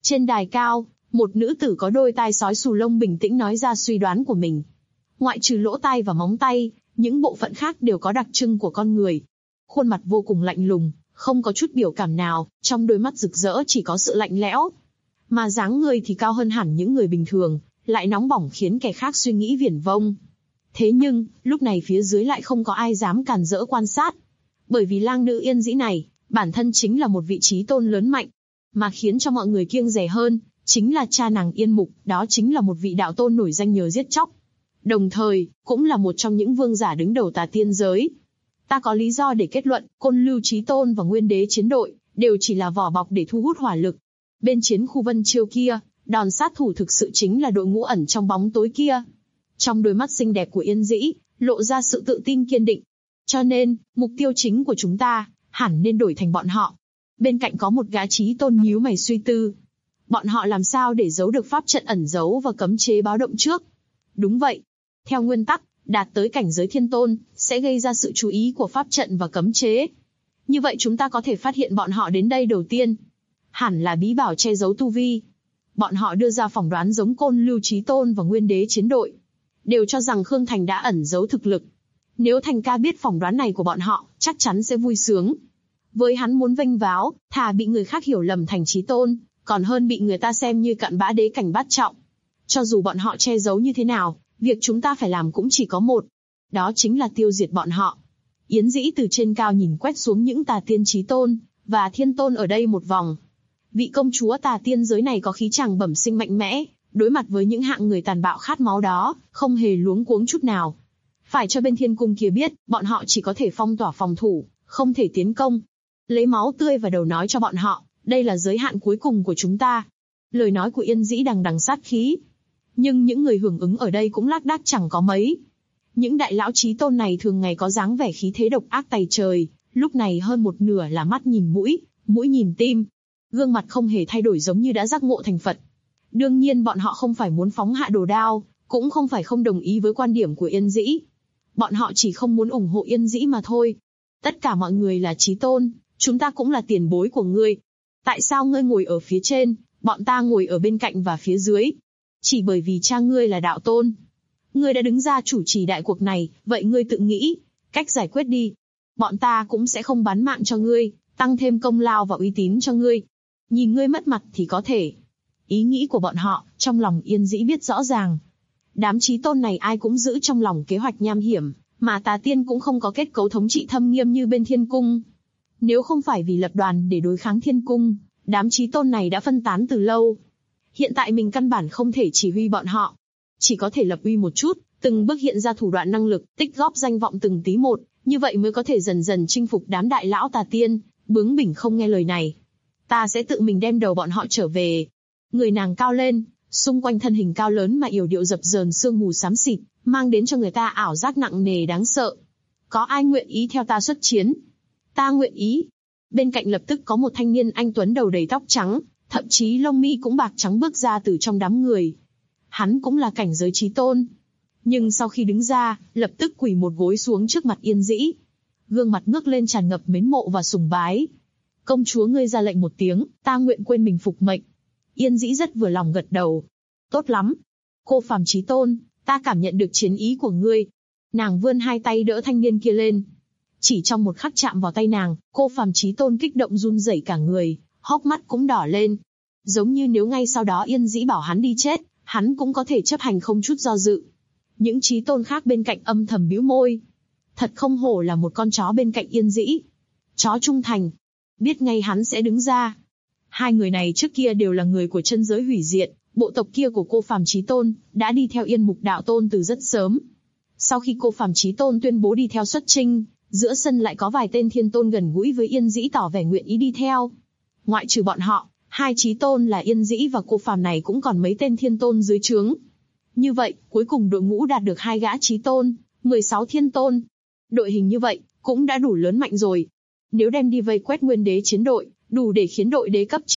Trên đài cao, một nữ tử có đôi tai sói xù lông bình tĩnh nói ra suy đoán của mình. Ngoại trừ lỗ tai và móng tay, những bộ phận khác đều có đặc trưng của con người. Khuôn mặt vô cùng lạnh lùng, không có chút biểu cảm nào, trong đôi mắt rực rỡ chỉ có sự lạnh lẽo. Mà dáng người thì cao hơn hẳn những người bình thường, lại nóng bỏng khiến kẻ khác suy nghĩ viển vông. Thế nhưng, lúc này phía dưới lại không có ai dám càn rỡ quan sát. Bởi vì lang nữ Yên Dĩ này, bản thân chính là một vị trí tôn lớn mạnh. Mà khiến cho mọi người kiêng dè hơn, chính là cha nàng Yên Mục, đó chính là một vị đạo tôn nổi danh nhờ giết chóc. Đồng thời, cũng là một trong những vương giả đứng đầu Tà Tiên giới. Ta có lý do để kết luận, Côn Lưu Chí Tôn và Nguyên Đế chiến đội, đều chỉ là vỏ bọc để thu hút hỏa lực. Bên chiến khu Vân Chiêu kia, đòn sát thủ thực sự chính là đội ngũ ẩn trong bóng tối kia. Trong đôi mắt xinh đẹp của Yên Dĩ, lộ ra sự tự tin kiên định. Cho nên, mục tiêu chính của chúng ta, hẳn nên đổi thành bọn họ. Bên cạnh có một gã Chí Tôn nhíu mày suy tư. Bọn họ làm sao để giấu được pháp trận ẩn giấu và cấm chế báo động trước? Đúng vậy. Theo nguyên tắc, đạt tới cảnh giới thiên tôn, sẽ gây ra sự chú ý của pháp trận và cấm chế. Như vậy chúng ta có thể phát hiện bọn họ đến đây đầu tiên. Hẳn là bí bảo che giấu tu vi. Bọn họ đưa ra phỏng đoán giống Côn Lưu Chí Tôn và Nguyên Đế chiến đội. Đều cho rằng Khương Thành đã ẩn giấu thực lực. Nếu Thành ca biết phỏng đoán này của bọn họ, chắc chắn sẽ vui sướng. Với hắn muốn vênh váo, thà bị người khác hiểu lầm thành Chí Tôn, còn hơn bị người ta xem như cặn bã đế cảnh bát trọng. Cho dù bọn họ che giấu như thế nào, việc chúng ta phải làm cũng chỉ có một. Đó chính là tiêu diệt bọn họ. Yến Dĩ từ trên cao nhìn quét xuống những Tà Tiên Chí Tôn và Thiên Tôn ở đây một vòng. Vị công chúa Tà Tiên giới này có khí chàng bẩm sinh mạnh mẽ, đối mặt với những hạng người tàn bạo khát máu đó, không hề luống cuống chút nào. Phải cho bên Thiên Cung kia biết, bọn họ chỉ có thể phong tỏa phòng thủ, không thể tiến công. Lấy máu tươi vào đầu nói cho bọn họ, đây là giới hạn cuối cùng của chúng ta. Lời nói của Yên Dĩ đằng đằng sát khí. Nhưng những người hưởng ứng ở đây cũng lác đác chẳng có mấy. Những đại lão Chí Tôn này thường ngày có dáng vẻ khí thế độc ác tày trời, lúc này hơn một nửa là mắt nhìn mũi, mũi nhìn tim. Gương mặt không hề thay đổi giống như đã giác ngộ thành Phật. Đương nhiên bọn họ không phải muốn phóng hạ đồ đao, cũng không phải không đồng ý với quan điểm của Yên Dĩ. Bọn họ chỉ không muốn ủng hộ Yên Dĩ mà thôi. Tất cả mọi người là Chí Tôn, chúng ta cũng là tiền bối của ngươi. Tại sao ngươi ngồi ở phía trên, bọn ta ngồi ở bên cạnh và phía dưới? Chỉ bởi vì cha ngươi là đạo tôn. Ngươi đã đứng ra chủ trì đại cuộc này, vậy ngươi tự nghĩ cách giải quyết đi. Bọn ta cũng sẽ không bán mạng cho ngươi, tăng thêm công lao và uy tín cho ngươi. Nhìn ngươi mất mặt thì có thể. Ý nghĩ của bọn họ, trong lòng Yên Dĩ biết rõ ràng. Đám Chí Tôn này ai cũng giữ trong lòng kế hoạch nham hiểm, mà Tà Tiên cũng không có kết cấu thống trị thâm nghiêm như bên Thiên Cung. Nếu không phải vì lập đoàn để đối kháng Thiên Cung, đám Chí Tôn này đã phân tán từ lâu. Hiện tại mình căn bản không thể chỉ huy bọn họ. Chỉ có thể lập uy một chút, từng bước hiện ra thủ đoạn năng lực, tích góp danh vọng từng tí một, như vậy mới có thể dần dần chinh phục đám đại lão Tà Tiên, bướng bỉnh không nghe lời này. Ta sẽ tự mình đem đầu bọn họ trở về. Người nàng cao lên, xung quanh thân hình cao lớn mà yểu điệu dập dờn sương mù xám xịt, mang đến cho người ta ảo giác nặng nề đáng sợ. Có ai nguyện ý theo ta xuất chiến? Ta nguyện ý. Bên cạnh lập tức có một thanh niên anh tuấn đầu đầy tóc trắng, thậm chí lông mi cũng bạc trắng bước ra từ trong đám người. Hắn cũng là cảnh giới Chí Tôn. Nhưng sau khi đứng ra, lập tức quỳ một gối xuống trước mặt Yên Dĩ. Gương mặt ngước lên tràn ngập mến mộ và sùng bái. Công chúa ngươi ra lệnh một tiếng, ta nguyện quên mình phục mệnh. Yên Dĩ rất vừa lòng gật đầu. Tốt lắm. Cô phàm Chí Tôn, ta cảm nhận được chiến ý của ngươi. Nàng vươn hai tay đỡ thanh niên kia lên. Chỉ trong một khắc chạm vào tay nàng, cô phàm Chí Tôn kích động run rẩy cả người, hốc mắt cũng đỏ lên. Giống như nếu ngay sau đó Yên Dĩ bảo hắn đi chết, hắn cũng có thể chấp hành không chút do dự. Những Chí Tôn khác bên cạnh âm thầm bĩu môi. Thật không hổ là một con chó bên cạnh Yên Dĩ. Chó trung thành. Biết ngay hắn sẽ đứng ra. Hai người này trước kia đều là người của chân giới hủy diệt, bộ tộc kia của cô phàm Chí Tôn đã đi theo Yên Mục đạo tôn từ rất sớm. Sau khi cô phàm Chí Tôn tuyên bố đi theo xuất chinh, giữa sân lại có vài tên thiên tôn gần gũi với Yên Dĩ tỏ vẻ nguyện ý đi theo. Ngoại trừ bọn họ, hai Chí Tôn là Yên Dĩ và cô phàm này cũng còn mấy tên thiên tôn dưới trướng. Như vậy, cuối cùng đội ngũ đạt được 2 gã Chí Tôn, 16 thiên tôn. Đội hình như vậy, cũng đã đủ lớn mạnh rồi. Nếu đem đi vây quét Nguyên Đế chiến đội, đủ để khiến đội đế cấp.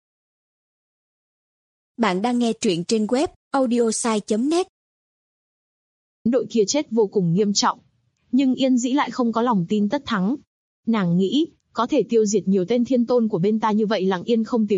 Bạn đang nghe truyện trên web audiosai.net. Đội kia chết vô cùng nghiêm trọng. Nhưng Yên Dĩ lại không có lòng tin tất thắng. Nàng nghĩ, có thể tiêu diệt nhiều tên thiên tôn của bên ta như vậy lặng yên không tiếng động,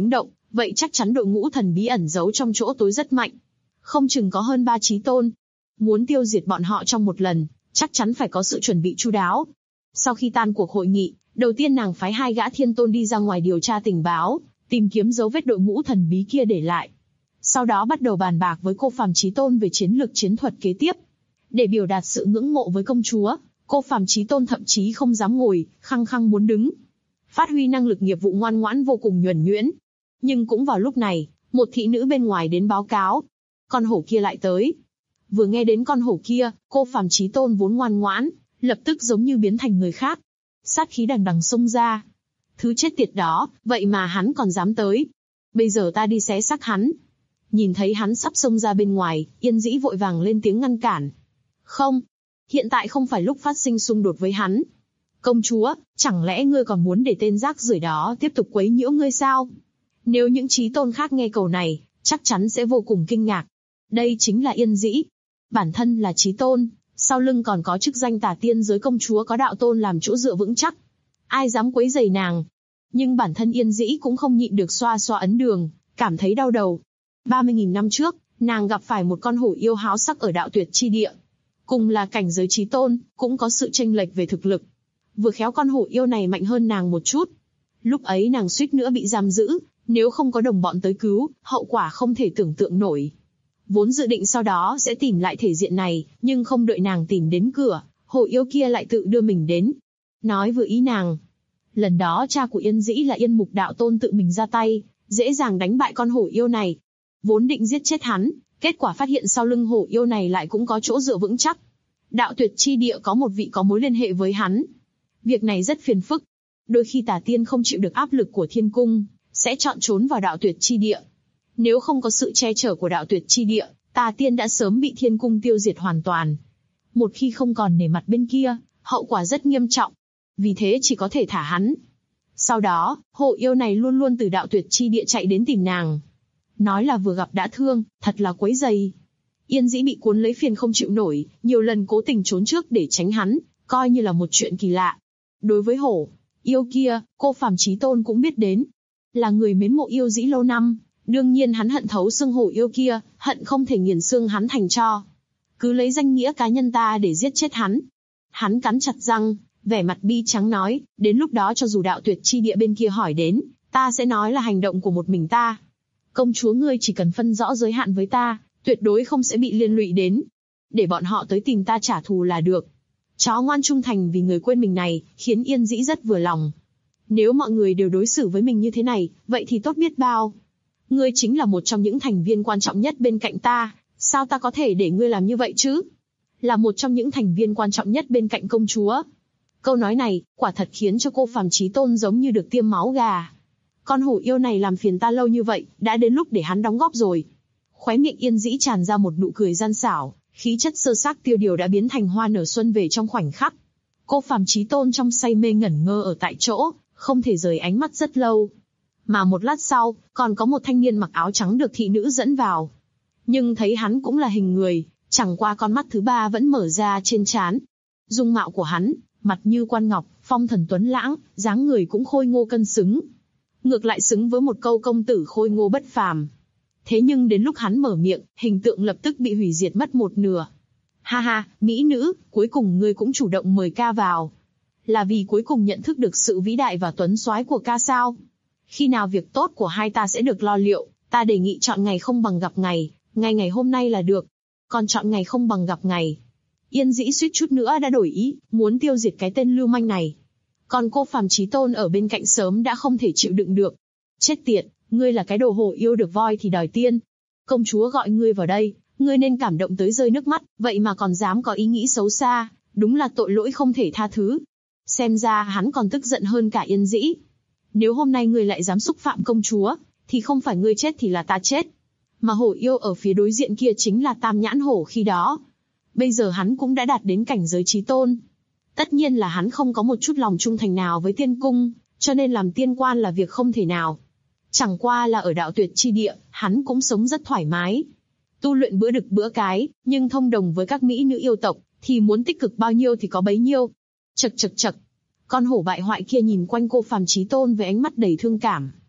vậy chắc chắn đội ngũ thần bí ẩn giấu trong chỗ tối rất mạnh. Không chừng có hơn 3 chí tôn. Muốn tiêu diệt bọn họ trong một lần, chắc chắn phải có sự chuẩn bị chu đáo. Sau khi tan cuộc hội nghị, đầu tiên nàng phái 2 gã thiên tôn đi ra ngoài điều tra tình báo, tìm kiếm dấu vết đội ngũ thần bí kia để lại. Sau đó bắt đầu bàn bạc với cô phàm chí tôn về chiến lược chiến thuật kế tiếp. Để biểu đạt sự ngưỡng mộ với công chúa, cô phàm chí tôn thậm chí không dám ngồi, khăng khăng muốn đứng. Phát huy năng lực nghiệp vụ ngoan ngoãn vô cùng nhuần nhuyễn. Nhưng cũng vào lúc này, một thị nữ bên ngoài đến báo cáo. Con hổ kia lại tới. Vừa nghe đến con hổ kia, cô phàm chí tôn vốn ngoan ngoãn, lập tức giống như biến thành người khác. Sát khí đằng đằng xông ra. Thứ chết tiệt đó, vậy mà hắn còn dám tới. Bây giờ ta đi xé xác hắn. Nhìn thấy hắn sắp xông ra bên ngoài, Yên Dĩ vội vàng lên tiếng ngăn cản. Không, hiện tại không phải lúc phát sinh xung đột với hắn. Công chúa, chẳng lẽ ngươi còn muốn để tên rác rưởi đó tiếp tục quấy nhiễu ngươi sao? Nếu những chí tôn khác nghe câu này, chắc chắn sẽ vô cùng kinh ngạc. Đây chính là Yên Dĩ. Bản thân là chí tôn, sau lưng còn có chức danh Tả Tiên giới công chúa có đạo tôn làm chỗ dựa vững chắc. Ai dám quấy rầy nàng? Nhưng bản thân Yên Dĩ cũng không nhịn được xoa xoa ấn đường, cảm thấy đau đầu. 30.000 năm trước, nàng gặp phải một con hổ yêu háo sắc ở đạo tuyệt chi địa. Cùng là cảnh giới chí tôn, cũng có sự chênh lệch về thực lực. Vừa khéo con hổ yêu này mạnh hơn nàng một chút. Lúc ấy nàng suýt nữa bị giam giữ, nếu không có đồng bọn tới cứu, hậu quả không thể tưởng tượng nổi. Vốn dự định sau đó sẽ tìm lại thể diện này, nhưng không đợi nàng tìm đến cửa, hổ yêu kia lại tự đưa mình đến. Nói vừa ý nàng. Lần đó cha của Yên Dĩ là Yên Mục đạo tôn tự mình ra tay, dễ dàng đánh bại con hổ yêu này. Vốn định giết chết hắn, kết quả phát hiện sau lưng hổ yêu này lại cũng có chỗ dựa vững chắc. Đạo tuyệt chi địa có một vị có mối liên hệ với hắn. Việc này rất phiền phức. Đôi khi Tả Tiên không chịu được áp lực của thiên cung, sẽ chọn trốn vào đạo tuyệt chi địa. Nếu không có sự che chở của đạo tuyệt chi địa, Tả Tiên đã sớm bị thiên cung tiêu diệt hoàn toàn. Một khi không còn nể mặt bên kia, hậu quả rất nghiêm trọng. Vì thế chỉ có thể thả hắn. Sau đó, hổ yêu này luôn luôn từ đạo tuyệt chi địa chạy đến tìm nàng. Nói là vừa gặp đã thương, thật là quấy rầy. Yên Dĩ bị cuốn lấy phiền không chịu nổi, nhiều lần cố tình trốn trước để tránh hắn, coi như là một chuyện kỳ lạ. Đối với hổ yêu kia, cô phàm chí tôn cũng biết đến. Là người mến mộ Yêu Dĩ lâu năm, đương nhiên hắn hận thấu xương hổ yêu kia, hận không thể nghiền xương hắn thành tro. Cứ lấy danh nghĩa cá nhân ta để giết chết hắn. Hắn cắn chặt răng, vẻ mặt bi trắng nói, đến lúc đó cho dù đạo tuyệt chi địa bên kia hỏi đến, ta sẽ nói là hành động của một mình ta. Công chúa ngươi chỉ cần phân rõ giới hạn với ta, tuyệt đối không sẽ bị liên lụy đến. Để bọn họ tới tìm ta trả thù là được. Chó ngoan trung thành vì người quên mình này, khiến Yên Dĩ rất vừa lòng. Nếu mọi người đều đối xử với mình như thế này, vậy thì tốt biết bao. Ngươi chính là một trong những thành viên quan trọng nhất bên cạnh ta, sao ta có thể để ngươi làm như vậy chứ? Là một trong những thành viên quan trọng nhất bên cạnh công chúa. Câu nói này, quả thật khiến cho cô phàm chí tôn giống như được tiêm máu gà. Con hổ yêu này làm phiền ta lâu như vậy, đã đến lúc để hắn đóng góp rồi. Khóe miệng Yên Dĩ tràn ra một nụ cười gian xảo, khí chất sơ xác tiêu điều đã biến thành hoa nở xuân về trong khoảnh khắc. Cô phàm chí tôn trong say mê ngẩn ngơ ở tại chỗ, không thể rời ánh mắt rất lâu. Mà một lát sau, còn có một thanh niên mặc áo trắng được thị nữ dẫn vào. Nhưng thấy hắn cũng là hình người, chẳng qua con mắt thứ ba vẫn mở ra trên trán. Dung mạo của hắn, mặt như quan ngọc, phong thần tuấn lãng, dáng người cũng khôi ngô cân xứng. Ngược lại xứng với một câu công tử khôi ngô bất phàm. Thế nhưng đến lúc hắn mở miệng, hình tượng lập tức bị hủy diệt mất một nửa. Ha ha, mỹ nữ, cuối cùng ngươi cũng chủ động mời ca vào. Là vì cuối cùng nhận thức được sự vĩ đại và tuấn soái của ca sao? Khi nào việc tốt của hai ta sẽ được lo liệu, ta đề nghị chọn ngày không bằng gặp ngày, ngày hôm nay là được. Còn chọn ngày không bằng gặp ngày. Yên Dĩ suýt chút nữa đã đổi ý, muốn tiêu diệt cái tên lưu manh này. Còn cô phàm chí tôn ở bên cạnh sớm đã không thể chịu đựng được. Chết tiệt, ngươi là cái đồ hổ yêu được voi thì đòi tiên. Công chúa gọi ngươi vào đây, ngươi nên cảm động tới rơi nước mắt, vậy mà còn dám có ý nghĩ xấu xa, đúng là tội lỗi không thể tha thứ. Xem ra hắn còn tức giận hơn cả Yên Dĩ. Nếu hôm nay ngươi lại dám xúc phạm công chúa, thì không phải ngươi chết thì là ta chết. Mà hổ yêu ở phía đối diện kia chính là Tam Nhãn Hổ khi đó. Bây giờ hắn cũng đã đạt đến cảnh giới chí tôn. Tất nhiên là hắn không có một chút lòng trung thành nào với tiên cung, cho nên làm tiên quan là việc không thể nào. Chẳng qua là ở đạo tuyệt chi địa, hắn cũng sống rất thoải mái. Tu luyện bữa đực bữa cái, nhưng thông đồng với các mỹ nữ yêu tộc, thì muốn tích cực bao nhiêu thì có bấy nhiêu. Chậc. Con hổ bại hoại kia nhìn quanh cô phàm chí tôn với ánh mắt đầy thương cảm.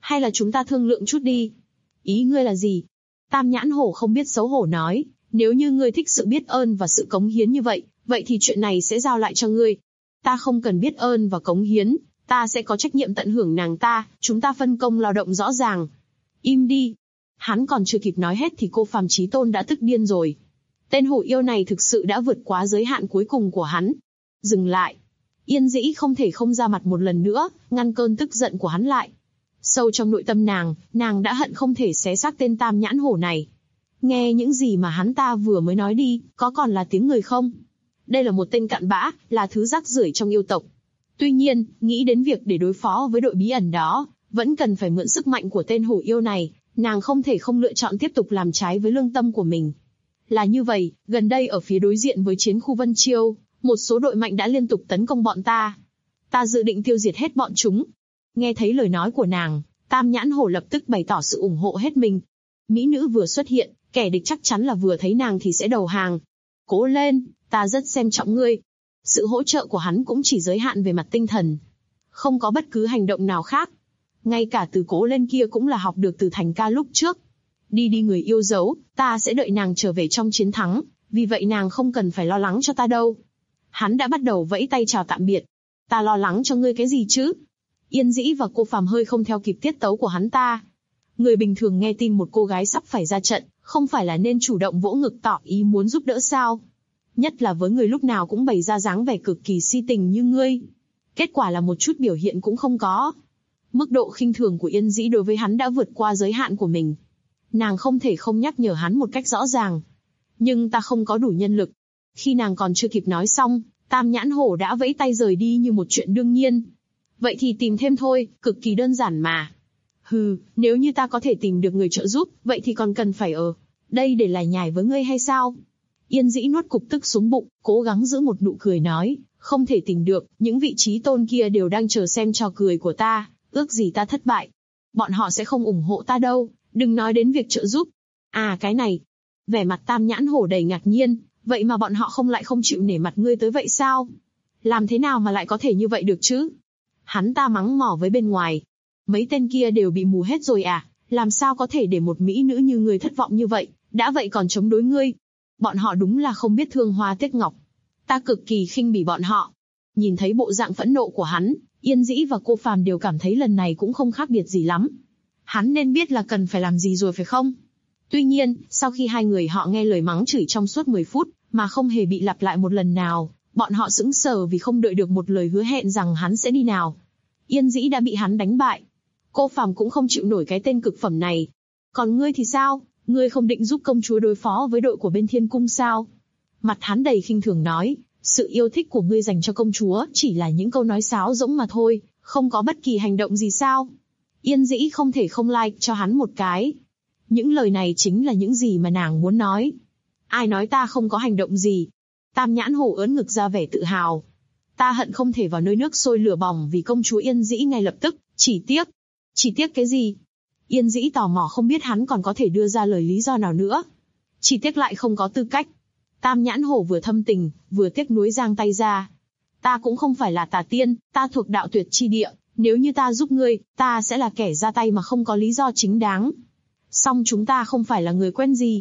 Hay là chúng ta thương lượng chút đi? Ý ngươi là gì? Tam Nhãn Hổ không biết xấu hổ nói, nếu như ngươi thích sự biết ơn và sự cống hiến như vậy, vậy thì chuyện này sẽ giao lại cho ngươi. Ta không cần biết ơn và cống hiến, ta sẽ có trách nhiệm tận hưởng nàng ta, chúng ta phân công lao động rõ ràng. Im đi. Hắn còn chưa kịp nói hết thì cô Phàm Chí Tôn đã tức điên rồi. Tên hổ yêu này thực sự đã vượt quá giới hạn cuối cùng của hắn. Dừng lại. Yên Dĩ không thể không ra mặt một lần nữa, ngăn cơn tức giận của hắn lại. Sâu trong nội tâm nàng đã hận không thể xé xác tên Tam Nhãn Hổ này. Nghe những gì mà hắn ta vừa mới nói đi, có còn là tiếng người không? Đây là một tên cặn bã, là thứ rác rưởi trong yêu tộc. Tuy nhiên, nghĩ đến việc để đối phó với đội bí ẩn đó, vẫn cần phải mượn sức mạnh của tên hổ yêu này, nàng không thể không lựa chọn tiếp tục làm trái với lương tâm của mình. Là như vậy, gần đây ở phía đối diện với chiến khu Vân Chiêu, một số đội mạnh đã liên tục tấn công bọn ta. Ta dự định tiêu diệt hết bọn chúng. Nghe thấy lời nói của nàng, Tam Nhãn Hổ lập tức bày tỏ sự ủng hộ hết mình. Mỹ nữ vừa xuất hiện, kẻ địch chắc chắn là vừa thấy nàng thì sẽ đầu hàng. Cố lên, ta rất xem trọng ngươi. Sự hỗ trợ của hắn cũng chỉ giới hạn về mặt tinh thần. Không có bất cứ hành động nào khác. Ngay cả từ cố lên kia cũng là học được từ Thành ca lúc trước. Đi đi người yêu dấu, ta sẽ đợi nàng trở về trong chiến thắng, vì vậy nàng không cần phải lo lắng cho ta đâu. Hắn đã bắt đầu vẫy tay chào tạm biệt. Ta lo lắng cho ngươi cái gì chứ? Yên Dĩ và cô Phàm hơi không theo kịp tiết tấu của hắn ta. Người bình thường nghe tin một cô gái sắp phải ra trận, không phải là nên chủ động vỗ ngực tỏ ý muốn giúp đỡ sao? Nhất là với người lúc nào cũng bày ra dáng vẻ cực kỳ si tình như ngươi. Kết quả là một chút biểu hiện cũng không có. Mức độ khinh thường của Yên Dĩ đối với hắn đã vượt qua giới hạn của mình. Nàng không thể không nhắc nhở hắn một cách rõ ràng. Nhưng ta không có đủ nhân lực. Khi nàng còn chưa kịp nói xong, Tam Nhãn Hổ đã vẫy tay rời đi như một chuyện đương nhiên. Vậy thì tìm thêm thôi, cực kỳ đơn giản mà. Hừ, nếu như ta có thể tìm được người trợ giúp, vậy thì còn cần phải ở đây để lải nhải với ngươi hay sao? Yên Dĩ nuốt cục tức xuống bụng, cố gắng giữ một nụ cười nói, không thể tìm được, những vị trí tôn kia đều đang chờ xem trò cười của ta, ước gì ta thất bại. Bọn họ sẽ không ủng hộ ta đâu, đừng nói đến việc trợ giúp. À cái này, vẻ mặt Tam Nhãn Hổ đầy ngạc nhiên, vậy mà bọn họ không chịu nể mặt ngươi tới vậy sao? Làm thế nào mà lại có thể như vậy được chứ? Hắn ta mắng mỏ với bên ngoài. Mấy tên kia đều bị mù hết rồi à, làm sao có thể để một mỹ nữ như ngươi thất vọng như vậy, đã vậy còn chống đối ngươi. Bọn họ đúng là không biết thương hoa tiếc ngọc. Ta cực kỳ khinh bỉ bọn họ. Nhìn thấy bộ dạng phẫn nộ của hắn, Yên Dĩ và cô Phàm đều cảm thấy lần này cũng không khác biệt gì lắm. Hắn nên biết là cần phải làm gì rồi phải không? Tuy nhiên, sau khi hai người họ nghe lời mắng chửi trong suốt 10 phút, mà không hề bị lặp lại một lần nào, bọn họ sững sờ vì không đợi được một lời hứa hẹn rằng hắn sẽ đi nào. Yên Dĩ đã bị hắn đánh bại. Cô Phàm cũng không chịu nổi cái tên cực phẩm này. Còn ngươi thì sao? Ngươi không định giúp công chúa đối phó với đội của bên Thiên Cung sao? Mặt hắn đầy khinh thường nói, sự yêu thích của ngươi dành cho công chúa chỉ là những câu nói sáo rỗng mà thôi, không có bất kỳ hành động gì sao? Yên Dĩ không thể không like cho hắn một cái. Những lời này chính là những gì mà nàng muốn nói. Ai nói ta không có hành động gì? Tam Nhãn Hổ ớn ngực ra vẻ tự hào. Ta hận không thể vào nơi nước sôi lửa bỏng vì công chúa Yên Dĩ ngay lập tức, chỉ tiếc cái gì? Yên Dĩ tò mò không biết hắn còn có thể đưa ra lời lý do nào nữa. Chỉ tiếc lại không có tư cách. Tam Nhãn Hổ vừa thâm tình, vừa tiếc nuối giang tay ra. Ta cũng không phải là tà tiên, ta thuộc đạo tuyệt chi địa, nếu như ta giúp ngươi, ta sẽ là kẻ ra tay mà không có lý do chính đáng. Song chúng ta không phải là người quen gì,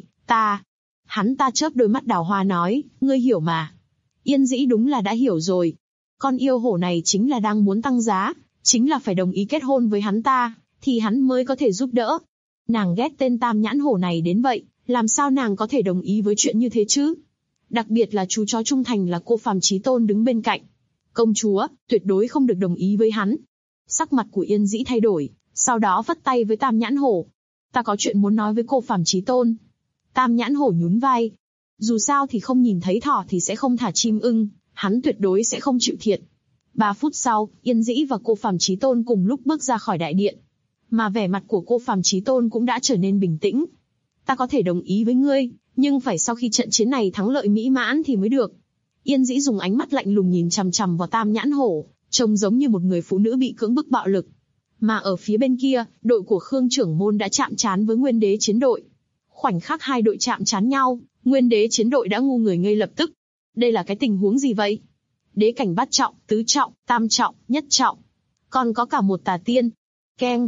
Hắn ta chớp đôi mắt đào hoa nói, ngươi hiểu mà. Yên Dĩ đúng là đã hiểu rồi. Con yêu hổ này chính là đang muốn tăng giá, chính là phải đồng ý kết hôn với hắn ta, thì hắn mới có thể giúp đỡ. Nàng ghét tên Tam Nhãn Hổ này đến vậy, làm sao nàng có thể đồng ý với chuyện như thế chứ? Đặc biệt là chú chó trung thành là cô Phàm Chí Tôn đứng bên cạnh. Công chúa, tuyệt đối không được đồng ý với hắn. Sắc mặt của Yên Dĩ thay đổi, sau đó vất tay với Tam Nhãn Hổ. Ta có chuyện muốn nói với cô Phàm Chí Tôn. Tam Nhãn Hổ nhún vai. Dù sao thì không nhìn thấy thỏ thì sẽ không thả chim ưng, hắn tuyệt đối sẽ không chịu thiệt. 3 phút sau, Yên Dĩ và cô Phàm Chí Tôn cùng lúc bước ra khỏi đại điện. Mà vẻ mặt của cô Phàm Chí Tôn cũng đã trở nên bình tĩnh. Ta có thể đồng ý với ngươi, nhưng phải sau khi trận chiến này thắng lợi mỹ mãn thì mới được. Yên Dĩ dùng ánh mắt lạnh lùng nhìn chằm chằm vào Tam Nhãn Hổ, trông giống như một người phụ nữ bị cưỡng bức bạo lực. Mà ở phía bên kia, đội của Khương trưởng môn đã chạm trán với Nguyên Đế chiến đội. Khoảnh khắc hai đội chạm trán nhau, Nguyên Đế chiến đội đã ngu người ngay lập tức. Đây là cái tình huống gì vậy? Đế cảnh bát trọng, tứ trọng, tam trọng, nhất trọng. Còn có cả một tà tiên. Keng.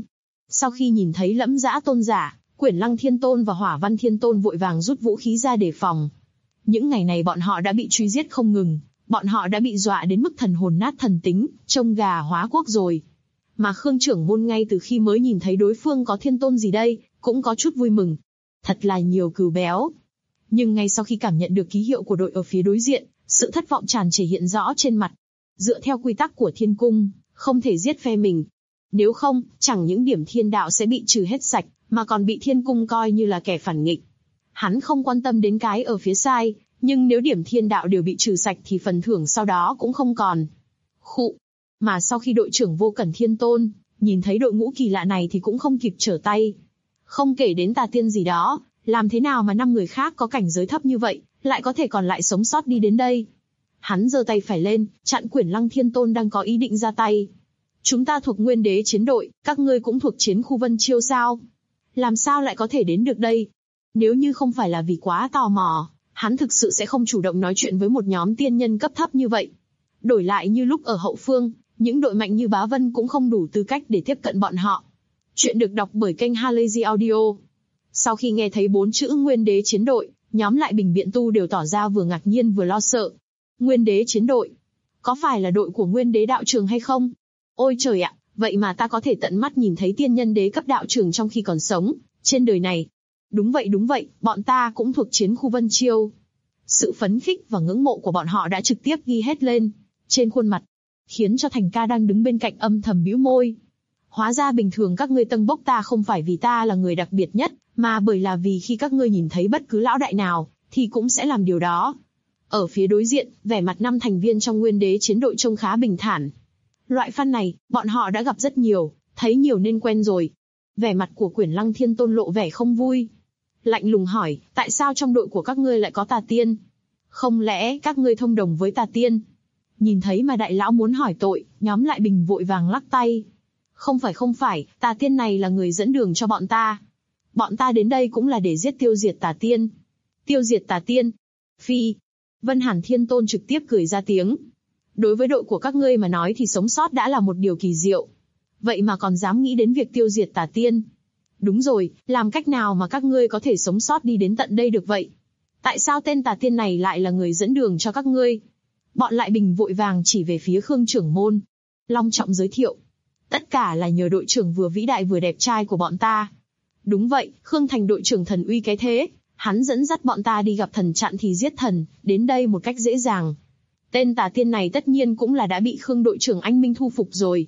Sau khi nhìn thấy Lẫm Dã tôn giả, Quyển Lăng Thiên Tôn và Hỏa Văn Thiên Tôn vội vàng rút vũ khí ra đề phòng. Những ngày này bọn họ đã bị truy giết không ngừng, bọn họ đã bị dọa đến mức thần hồn nát thần tính, trông gà hóa quốc rồi. Mà Khương trưởng môn ngay từ khi mới nhìn thấy đối phương có thiên tôn gì đây, cũng có chút vui mừng. Thật là nhiều cừu béo. Nhưng ngay sau khi cảm nhận được ký hiệu của đội ở phía đối diện, sự thất vọng tràn trề hiện rõ trên mặt. Dựa theo quy tắc của thiên cung, không thể giết phe mình. Nếu không, chẳng những điểm thiên đạo sẽ bị trừ hết sạch, mà còn bị thiên cung coi như là kẻ phản nghịch. Hắn không quan tâm đến cái ở phía sai, nhưng nếu điểm thiên đạo đều bị trừ sạch thì phần thưởng sau đó cũng không còn. Khụ. Mà sau khi đội trưởng Vô Cẩn Thiên Tôn nhìn thấy đội ngũ kỳ lạ này thì cũng không kịp trở tay. Không kể đến tà tiên gì đó, làm thế nào mà 5 người khác có cảnh giới thấp như vậy, lại có thể còn lại sống sót đi đến đây. Hắn giơ tay phải lên, chặn Quyển Lăng Thiên Tôn đang có ý định ra tay. Chúng ta thuộc Nguyên Đế chiến đội, các ngươi cũng thuộc chiến khu Vân Chiêu sao? Làm sao lại có thể đến được đây? Nếu như không phải là vì quá tò mò, hắn thực sự sẽ không chủ động nói chuyện với một nhóm tiên nhân cấp thấp như vậy. Đổi lại như lúc ở hậu phương, những đội mạnh như Bá Vân cũng không đủ tư cách để tiếp cận bọn họ. Chuyện được đọc bởi kênh Halazy Audio. Sau khi nghe thấy 4 chữ Nguyên Đế chiến đội, nhóm Lại Bình Biện Tu đều tỏ ra vừa ngạc nhiên vừa lo sợ. Nguyên Đế chiến đội? Có phải là đội của Nguyên Đế đạo trường hay không? Ôi trời ạ, vậy mà ta có thể tận mắt nhìn thấy tiên nhân đế cấp đạo trường trong khi còn sống, trên đời này. Đúng vậy, bọn ta cũng thuộc chiến khu Vân Chiêu. Sự phấn khích và ngưỡng mộ của bọn họ đã trực tiếp ghi hết lên trên khuôn mặt, khiến cho Thành Ca đang đứng bên cạnh âm thầm bĩu môi. Hóa ra bình thường các ngươi tâng bốc ta không phải vì ta là người đặc biệt nhất, mà bởi là vì khi các ngươi nhìn thấy bất cứ lão đại nào, thì cũng sẽ làm điều đó. Ở phía đối diện, vẻ mặt 5 thành viên trong Nguyên Đế chiến đội trông khá bình thản. Loại fan này, bọn họ đã gặp rất nhiều, thấy nhiều nên quen rồi. Vẻ mặt của Quyển Lăng Thiên Tôn lộ vẻ không vui. Lạnh lùng hỏi, tại sao trong đội của các ngươi lại có tà tiên? Không lẽ các ngươi thông đồng với tà tiên? Nhìn thấy mà đại lão muốn hỏi tội, nhóm Lại Bình vội vàng lắc tay. Không phải, tà tiên này là người dẫn đường cho bọn ta. Bọn ta đến đây cũng là để tiêu diệt tà tiên. Tiêu diệt tà tiên? Phi. Vân Hàn Thiên Tôn trực tiếp cười ra tiếng. Đối với đội của các ngươi mà nói thì sống sót đã là một điều kỳ diệu. Vậy mà còn dám nghĩ đến việc tiêu diệt tà tiên. Đúng rồi, làm cách nào mà các ngươi có thể sống sót đi đến tận đây được vậy? Tại sao tên tà tiên này lại là người dẫn đường cho các ngươi? Bọn Lại Bình vội vàng chỉ về phía Khương trưởng môn. Long trọng giới thiệu. Tất cả là nhờ đội trưởng vừa vĩ đại vừa đẹp trai của bọn ta. Đúng vậy, Khương Thành đội trưởng thần uy cái thế. Hắn dẫn dắt bọn ta đi gặp thần chặn thì giết thần, đến đây một cách dễ dàng. Tên tà tiên này tất nhiên cũng là đã bị Khương đội trưởng anh Minh thu phục rồi.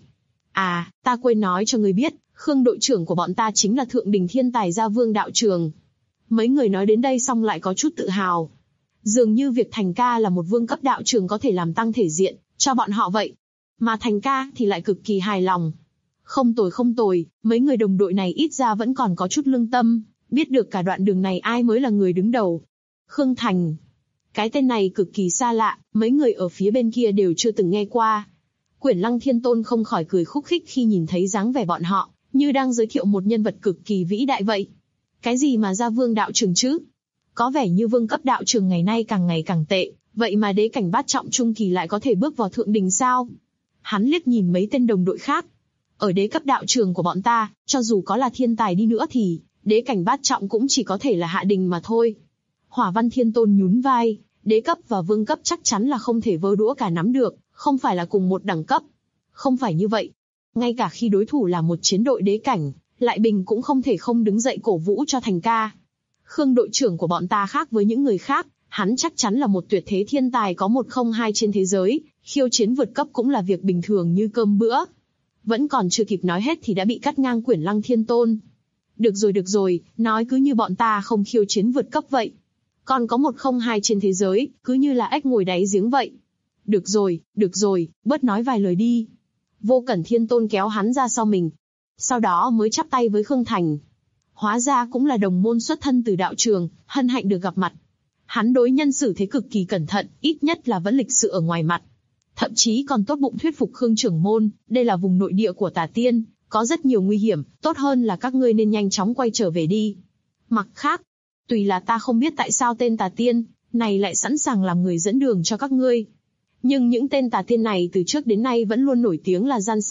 À, ta quên nói cho ngươi biết, Khương đội trưởng của bọn ta chính là thượng đỉnh thiên tài Gia Vương đạo trường. Mấy người nói đến đây xong lại có chút tự hào. Dường như việc Thành Ca là một vương cấp đạo trường có thể làm tăng thể diện cho bọn họ vậy. Mà Thành Ca thì lại cực kỳ hài lòng. Không tồi, mấy người đồng đội này ít ra vẫn còn có chút lương tâm, biết được cả đoạn đường này ai mới là người đứng đầu. Khương Thành. Cái tên này cực kỳ xa lạ, mấy người ở phía bên kia đều chưa từng nghe qua. Quyển Lăng Thiên Tôn không khỏi cười khúc khích khi nhìn thấy dáng vẻ bọn họ, như đang giới thiệu một nhân vật cực kỳ vĩ đại vậy. Cái gì mà Gia Vương đạo trường chứ? Có vẻ như vương cấp đạo trường ngày nay càng tệ, vậy mà đế cảnh bát trọng trung kỳ lại có thể bước vào thượng đỉnh sao? Hắn liếc nhìn mấy tên đồng đội khác. Ở đế cấp đạo trường của bọn ta, cho dù có là thiên tài đi nữa thì, đế cảnh bát trọng cũng chỉ có thể là hạ đỉnh mà thôi. Hỏa Văn Thiên Tôn nhún vai, đế cấp và vương cấp chắc chắn là không thể vơ đũa cả nắm được, không phải là cùng một đẳng cấp. Không phải như vậy. Ngay cả khi đối thủ là một chiến đội đế cảnh, Lại Bình cũng không thể không đứng dậy cổ vũ cho Thành Ca. Khương đội trưởng của bọn ta khác với những người khác, hắn chắc chắn là một tuyệt thế thiên tài có 102 trên thế giới, khiêu chiến vượt cấp cũng là việc bình thường như cơm bữa. Vẫn còn chưa kịp nói hết thì đã bị cắt ngang Quyển Lăng Thiên Tôn. Được rồi, nói cứ như bọn ta không khiêu chiến vượt cấp vậy. Còn có 102 trên thế giới, cứ như là ếch ngồi đáy giếng vậy. Được rồi, bớt nói vài lời đi. Vô Cẩn Thiên Tôn kéo hắn ra sau mình. Sau đó mới chắp tay với Khương Thành. Hóa ra cũng là đồng môn xuất thân từ đạo trường, hân hạnh được gặp mặt. Hắn đối nhân xử thế cực kỳ cẩn thận, ít nhất là vẫn lịch sự ở ngoài mặt. Thậm chí còn tốt bụng thuyết phục Khương trưởng môn, đây là vùng nội địa của tà tiên, có rất nhiều nguy hiểm, tốt hơn là các ngươi nên nhanh chóng quay trở về đi. Mặt khác, tùy là ta không biết tại sao tên tà tiên này lại sẵn sàng làm người dẫn đường cho các ngươi. Nhưng những tên tà tiên này từ trước đến nay vẫn luôn nổi tiếng là gian xảo,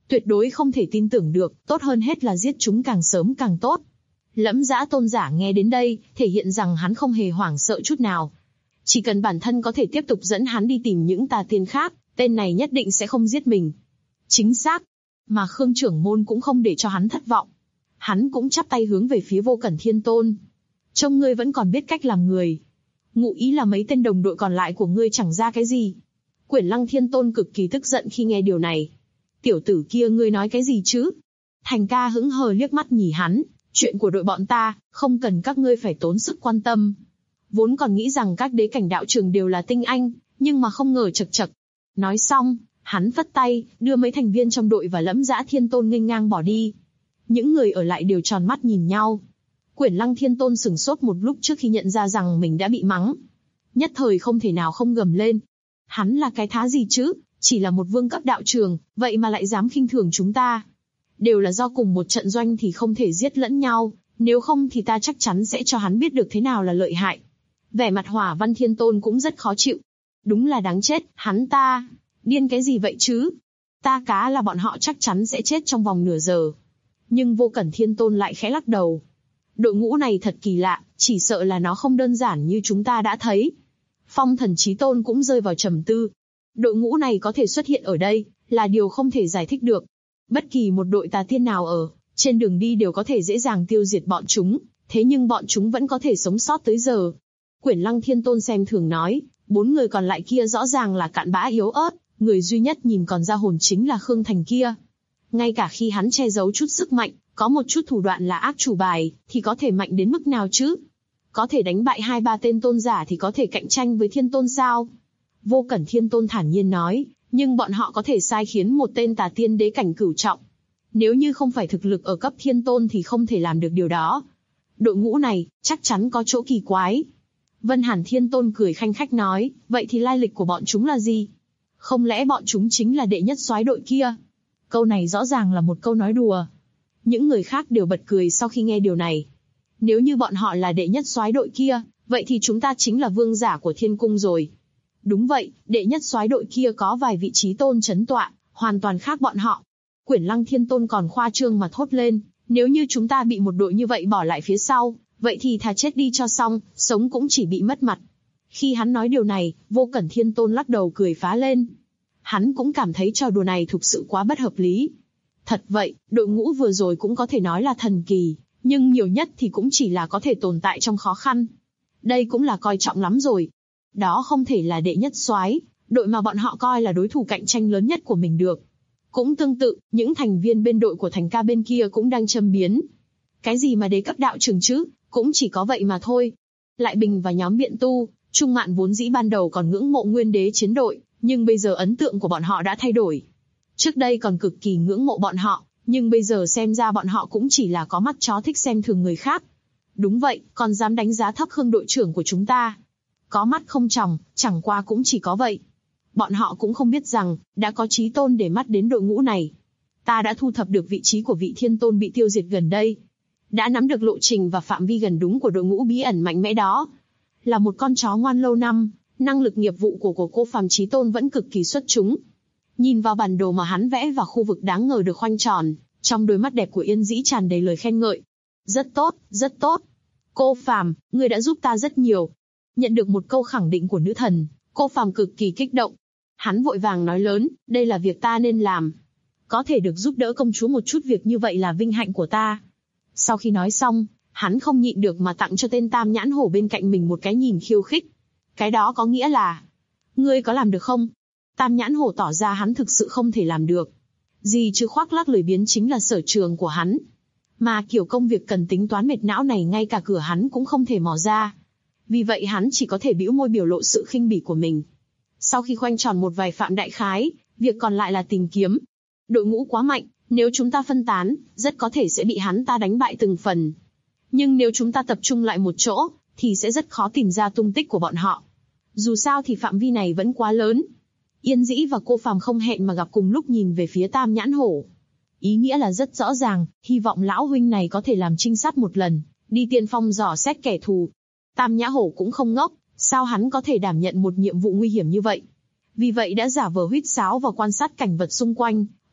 Tuyệt đối không thể tin tưởng được, tốt hơn hết là giết chúng càng sớm càng tốt. Lẫm Dã tôn giả nghe đến đây, thể hiện rằng hắn không hề hoảng sợ chút nào. Chỉ cần bản thân có thể tiếp tục dẫn hắn đi tìm những tà tiên khác, tên này nhất định sẽ không giết mình. Chính xác. Mà Khương trưởng môn cũng không để cho hắn thất vọng. Hắn cũng chắp tay hướng về phía Vô Cẩn Thiên Tôn. Trông ngươi vẫn còn biết cách làm người. Ngụ ý là mấy tên đồng đội còn lại của ngươi chẳng ra cái gì. Quyển Lăng Thiên Tôn cực kỳ tức giận khi nghe điều này. Tiểu tử kia ngươi nói cái gì chứ? Thành ca hững hờ liếc mắt nhìn hắn. Chuyện của đội bọn ta, không cần các ngươi phải tốn sức quan tâm. Vốn còn nghĩ rằng các đế cảnh đạo trường đều là tinh anh, nhưng mà không ngờ chật chật. Nói xong, hắn phất tay, đưa mấy thành viên trong đội và Lẫm Dã Thiên Tôn nghênh ngang bỏ đi. Những người ở lại đều tròn mắt nhìn nhau. Quyển Lăng Thiên Tôn sửng sốt một lúc trước khi nhận ra rằng mình đã bị mắng. Nhất thời không thể nào không gầm lên. Hắn là cái thá gì chứ, chỉ là một vương cấp đạo trường, vậy mà lại dám khinh thường chúng ta. Đều là do cùng một trận doanh thì không thể giết lẫn nhau, nếu không thì ta chắc chắn sẽ cho hắn biết được thế nào là lợi hại. Vẻ mặt Hỏa Văn Thiên Tôn cũng rất khó chịu. Đúng là đáng chết, hắn ta. Điên cái gì vậy chứ? Ta cá là bọn họ chắc chắn sẽ chết trong vòng nửa giờ. Nhưng Vô Cẩn Thiên Tôn lại khẽ lắc đầu. Đội ngũ này thật kỳ lạ, chỉ sợ là nó không đơn giản như chúng ta đã thấy. Phong Thần Chí Tôn cũng rơi vào trầm tư. Đội ngũ này có thể xuất hiện ở đây, là điều không thể giải thích được. Bất kỳ một đội tà tiên nào ở, trên đường đi đều có thể dễ dàng tiêu diệt bọn chúng, thế nhưng bọn chúng vẫn có thể sống sót tới giờ. Quyển Lăng Thiên Tôn xem thường nói, 4 người còn lại kia rõ ràng là cạn bã yếu ớt, người duy nhất nhìn còn ra hồn chính là Khương Thành kia. Ngay cả khi hắn che giấu chút sức mạnh, có một chút thủ đoạn là ác chủ bài, thì có thể mạnh đến mức nào chứ? Có thể đánh bại 2-3 tên tôn giả thì có thể cạnh tranh với Thiên Tôn sao? Vô Cẩn Thiên Tôn thản nhiên nói, nhưng bọn họ có thể sai khiến một tên tà tiên đế cảnh cửu trọng. Nếu như không phải thực lực ở cấp Thiên Tôn thì không thể làm được điều đó. Đội ngũ này, chắc chắn có chỗ kỳ quái. Vân Hàn Thiên Tôn cười khanh khách nói, vậy thì lai lịch của bọn chúng là gì? Không lẽ bọn chúng chính là đệ nhất soái đội kia? Câu này rõ ràng là một câu nói đùa. Những người khác đều bật cười sau khi nghe điều này. Nếu như bọn họ là đệ nhất soái đội kia, vậy thì chúng ta chính là vương giả của Thiên Cung rồi. Đúng vậy, đệ nhất soái đội kia có vài vị trí tôn chấn tọa, hoàn toàn khác bọn họ. Quyển Lăng Thiên Tôn còn khoa trương mà thốt lên, nếu như chúng ta bị một đội như vậy bỏ lại phía sau, vậy thì thà chết đi cho xong, sống cũng chỉ bị mất mặt. Khi hắn nói điều này, Vô Cẩn Thiên Tôn lắc đầu cười phá lên. Hắn cũng cảm thấy trò đùa này thực sự quá bất hợp lý. Thật vậy, đội ngũ vừa rồi cũng có thể nói là thần kỳ, nhưng nhiều nhất thì cũng chỉ là có thể tồn tại trong khó khăn. Đây cũng là coi trọng lắm rồi. Đó không thể là đệ nhất soái, đội mà bọn họ coi là đối thủ cạnh tranh lớn nhất của mình được. Cũng tương tự, những thành viên bên đội của Thành ca bên kia cũng đang châm biếm. Cái gì mà đế cấp đạo trường chứ, cũng chỉ có vậy mà thôi. Lại Bình và nhóm Biện Tu, Trung Mạn vốn dĩ ban đầu còn ngưỡng mộ Nguyên Đế chiến đội, nhưng bây giờ ấn tượng của bọn họ đã thay đổi. Trước đây còn cực kỳ ngưỡng mộ bọn họ, nhưng bây giờ xem ra bọn họ cũng chỉ là có mắt chó thích xem thường người khác. Đúng vậy, còn dám đánh giá thấp Khương đội trưởng của chúng ta. Có mắt không tròng, chẳng qua cũng chỉ có vậy. Bọn họ cũng không biết rằng, đã có chí tôn để mắt đến đội ngũ này. Ta đã thu thập được vị trí của vị thiên tôn bị tiêu diệt gần đây. Đã nắm được lộ trình và phạm vi gần đúng của đội ngũ bí ẩn mạnh mẽ đó. Là một con chó ngoan lâu năm, năng lực nghiệp vụ của cô phàm chí tôn vẫn cực kỳ xuất chúng. Nhìn vào bản đồ mà hắn vẽ và khu vực đáng ngờ được khoanh tròn, trong đôi mắt đẹp của Yên Dĩ tràn đầy lời khen ngợi. Rất tốt, rất tốt. Cô phàm, ngươi đã giúp ta rất nhiều. Nhận được một câu khẳng định của nữ thần, cô phàm cực kỳ kích động. Hắn vội vàng nói lớn, đây là việc ta nên làm. Có thể được giúp đỡ công chúa một chút việc như vậy là vinh hạnh của ta. Sau khi nói xong, hắn không nhịn được mà tặng cho tên Tam Nhãn Hổ bên cạnh mình một cái nhìn khiêu khích. Cái đó có nghĩa là, ngươi có làm được không? Tam Nhãn Hổ tỏ ra hắn thực sự không thể làm được. Gì chứ khoác lác lười biếng chính là sở trường của hắn. Mà kiểu công việc cần tính toán mệt não này ngay cả cửa hắn cũng không thể mò ra. Vì vậy hắn chỉ có thể bĩu môi biểu lộ sự khinh bỉ của mình. Sau khi khoanh tròn một vài phạm đại khái, việc còn lại là tìm kiếm. Đội ngũ quá mạnh, nếu chúng ta phân tán, rất có thể sẽ bị hắn ta đánh bại từng phần. Nhưng nếu chúng ta tập trung lại một chỗ, thì sẽ rất khó tìm ra tung tích của bọn họ. Dù sao thì phạm vi này vẫn quá lớn. Yên Dĩ và cô phàm không hẹn mà gặp cùng lúc nhìn về phía Tam Nhãn Hổ. Ý nghĩa là rất rõ ràng, hy vọng lão huynh này có thể làm trinh sát một lần, đi tiên phong dò xét kẻ thù. Tam Nhã Hổ cũng không ngốc, sao hắn có thể đảm nhận một nhiệm vụ nguy hiểm như vậy? Vì vậy đã giả vờ huýt sáo và quan sát cảnh vật xung quanh,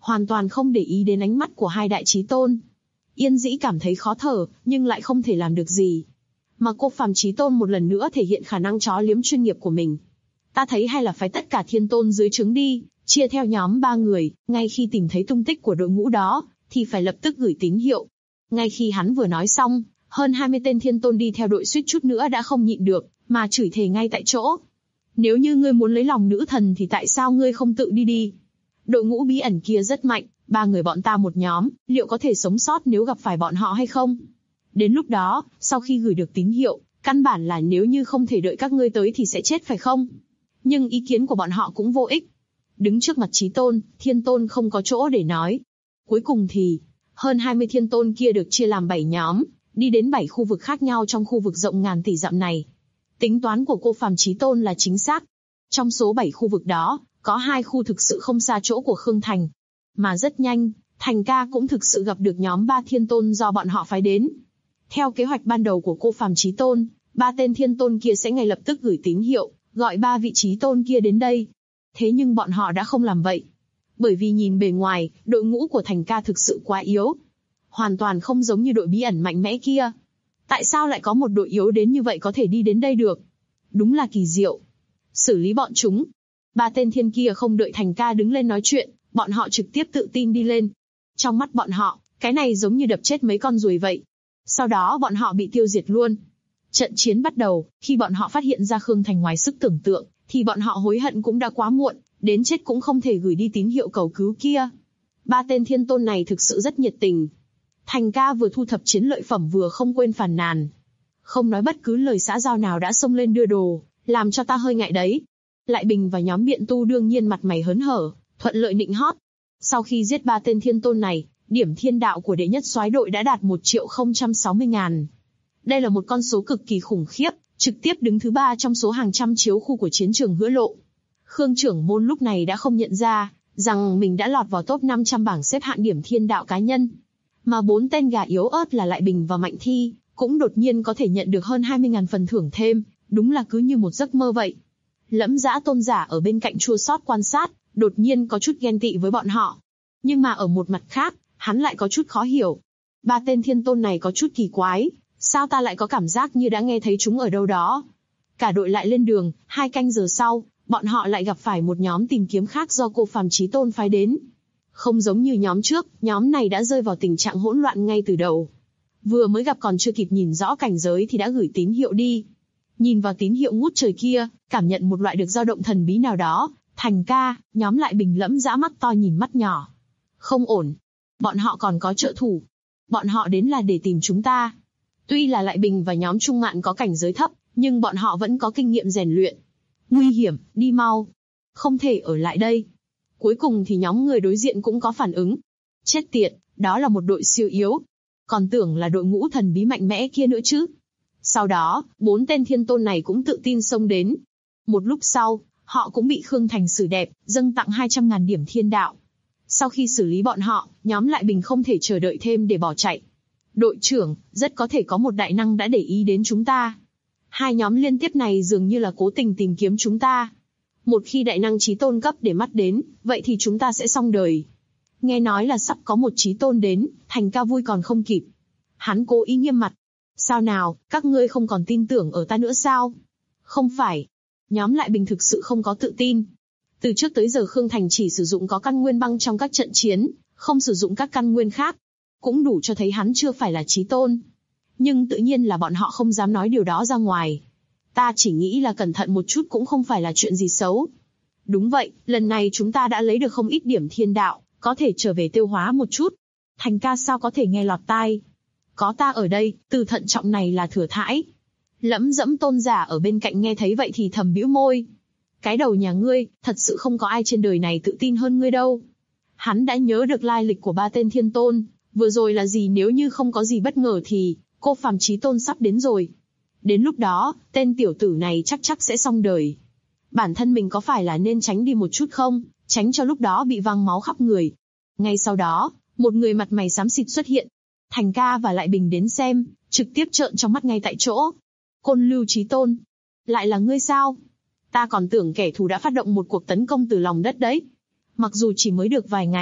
hoàn toàn không để ý đến ánh mắt của hai đại chí tôn. Yên Dĩ cảm thấy khó thở, nhưng lại không thể làm được gì. Mà cô Phàm Chí Tôn một lần nữa thể hiện khả năng chó liếm chuyên nghiệp của mình. Ta thấy hay là phái tất cả thiên tôn dưới trướng đi, chia theo nhóm 3 người, ngay khi tìm thấy tung tích của đội ngũ đó, thì phải lập tức gửi tín hiệu. Ngay khi hắn vừa nói xong, hơn 20 tên thiên tôn đi theo đội suýt chút nữa đã không nhịn được, mà chửi thề ngay tại chỗ. Nếu như ngươi muốn lấy lòng nữ thần thì tại sao ngươi không tự đi đi? Đội ngũ bí ẩn kia rất mạnh, 3 người bọn ta một nhóm, liệu có thể sống sót nếu gặp phải bọn họ hay không? Đến lúc đó, sau khi gửi được tín hiệu, căn bản là nếu như không thể đợi các ngươi tới thì sẽ chết phải không? Nhưng ý kiến của bọn họ cũng vô ích. Đứng trước mặt chí tôn, thiên tôn không có chỗ để nói. Cuối cùng thì, hơn 20 thiên tôn kia được chia làm 7 nhóm, đi đến 7 khu vực khác nhau trong khu vực rộng ngàn tỷ dặm này. Tính toán của cô Phàm Chí Tôn là chính xác. Trong số 7 khu vực đó, có 2 khu thực sự không xa chỗ của Khương Thành. Mà rất nhanh, Thành Ca cũng thực sự gặp được nhóm 3 thiên tôn do bọn họ phái đến. Theo kế hoạch ban đầu của cô Phàm Chí Tôn, 3 tên thiên tôn kia sẽ ngay lập tức gửi tín hiệu, gọi 3 vị chí tôn kia đến đây. Thế nhưng bọn họ đã không làm vậy. Bởi vì nhìn bề ngoài, đội ngũ của Thành Ca thực sự quá yếu. Hoàn toàn không giống như đội bí ẩn mạnh mẽ kia. Tại sao lại có một đội yếu đến như vậy có thể đi đến đây được? Đúng là kỳ diệu. Xử lý bọn chúng. 3 tên thiên kia không đợi Thành Ca đứng lên nói chuyện, bọn họ trực tiếp tự tin đi lên. Trong mắt bọn họ, cái này giống như đập chết mấy con ruồi vậy. Sau đó bọn họ bị tiêu diệt luôn. Trận chiến bắt đầu, khi bọn họ phát hiện ra Khương Thành ngoài sức tưởng tượng, thì bọn họ hối hận cũng đã quá muộn, đến chết cũng không thể gửi đi tín hiệu cầu cứu kia. 3 tên thiên tôn này thực sự rất nhiệt tình. Thành Ca vừa thu thập chiến lợi phẩm vừa không quên phàn nàn. Không nói bất cứ lời xã giao nào đã xông lên đưa đồ, làm cho ta hơi ngại đấy. Lại Bình và nhóm Biện Tu đương nhiên mặt mày hớn hở, thuận lợi nịnh hót. Sau khi giết 3 tên thiên tôn này, điểm thiên đạo của đệ nhất soái đội đã đạt 1.060.000. Đây là một con số cực kỳ khủng khiếp, trực tiếp đứng thứ 3 trong số hàng trăm chiếu khu của chiến trường Hứa Lộ. Khương trưởng môn lúc này đã không nhận ra rằng mình đã lọt vào top 500 bảng xếp hạng điểm thiên đạo cá nhân. Mà 4 tên gà yếu ớt là Lại Bình và Mạnh Thi, cũng đột nhiên có thể nhận được hơn 20.000 phần thưởng thêm, đúng là cứ như một giấc mơ vậy. Lẫm Dã tôn giả ở bên cạnh chua xót quan sát, đột nhiên có chút ghen tị với bọn họ. Nhưng mà ở một mặt khác, hắn lại có chút khó hiểu. 3 tên thiên tôn này có chút kỳ quái, sao ta lại có cảm giác như đã nghe thấy chúng ở đâu đó. Cả đội lại lên đường, 2 canh giờ sau, bọn họ lại gặp phải một nhóm tìm kiếm khác do cô Phàm Chí Tôn phái đến. Không giống như nhóm trước, nhóm này đã rơi vào tình trạng hỗn loạn ngay từ đầu. Vừa mới gặp còn chưa kịp nhìn rõ cảnh giới thì đã gửi tín hiệu đi. Nhìn vào tín hiệu ngút trời kia, cảm nhận một loại được dao động thần bí nào đó, Thành Ca, nhóm Lại Bình Lẫm Dã mắt to nhìn mắt nhỏ. Không ổn. Bọn họ còn có trợ thủ. Bọn họ đến là để tìm chúng ta. Tuy là Lại Bình và nhóm Trung Mạn có cảnh giới thấp, nhưng bọn họ vẫn có kinh nghiệm rèn luyện. Nguy hiểm, đi mau. Không thể ở lại đây. Cuối cùng thì nhóm người đối diện cũng có phản ứng. Chết tiệt, đó là một đội siêu yếu. Còn tưởng là đội ngũ thần bí mạnh mẽ kia nữa chứ. Sau đó, 4 tên thiên tôn này cũng tự tin xông đến. Một lúc sau, họ cũng bị Khương Thành xử đẹp, dâng tặng 200.000 điểm thiên đạo. Sau khi xử lý bọn họ, nhóm Lại Bình không thể chờ đợi thêm để bỏ chạy. Đội trưởng, rất có thể có một đại năng đã để ý đến chúng ta. 2 nhóm liên tiếp này dường như là cố tình tìm kiếm chúng ta. Một khi đại năng chí tôn cấp để mắt đến, vậy thì chúng ta sẽ xong đời. Nghe nói là sắp có một chí tôn đến, Thành Ca vui còn không kịp. Hắn cố ý nghiêm mặt. Sao nào, các ngươi không còn tin tưởng ở ta nữa sao? Không phải. Nhóm Lại Bình thực sự không có tự tin. Từ trước tới giờ Khương Thành chỉ sử dụng có căn nguyên băng trong các trận chiến, không sử dụng các căn nguyên khác. Cũng đủ cho thấy hắn chưa phải là chí tôn. Nhưng tự nhiên là bọn họ không dám nói điều đó ra ngoài. Ta chỉ nghĩ là cẩn thận một chút cũng không phải là chuyện gì xấu. Đúng vậy, lần này chúng ta đã lấy được không ít điểm thiên đạo, có thể trở về tiêu hóa một chút. Thành Ca sao có thể nghe lọt tai. Có ta ở đây, từ thận trọng này là thừa thãi. Lẫm Dẫm tôn giả ở bên cạnh nghe thấy vậy thì thầm bĩu môi. Cái đầu nhà ngươi, thật sự không có ai trên đời này tự tin hơn ngươi đâu. Hắn đã nhớ được lai lịch của 3 tên thiên tôn, vừa rồi là gì nếu như không có gì bất ngờ thì, cô Phàm Chí Tôn sắp đến rồi. Đến lúc đó, tên tiểu tử này chắc sẽ xong đời. Bản thân mình có phải là nên tránh đi một chút không, tránh cho lúc đó bị văng máu khắp người. Ngay sau đó, một người mặt mày xám xịt xuất hiện. Thành Ca và Lại Bình đến xem, trực tiếp trợn trong mắt ngay tại chỗ. Côn Lưu Chí Tôn, lại là ngươi sao? Ta còn tưởng kẻ thù đã phát động một cuộc tấn công từ lòng đất đấy. Mặc dù chỉ mới được vài ngày,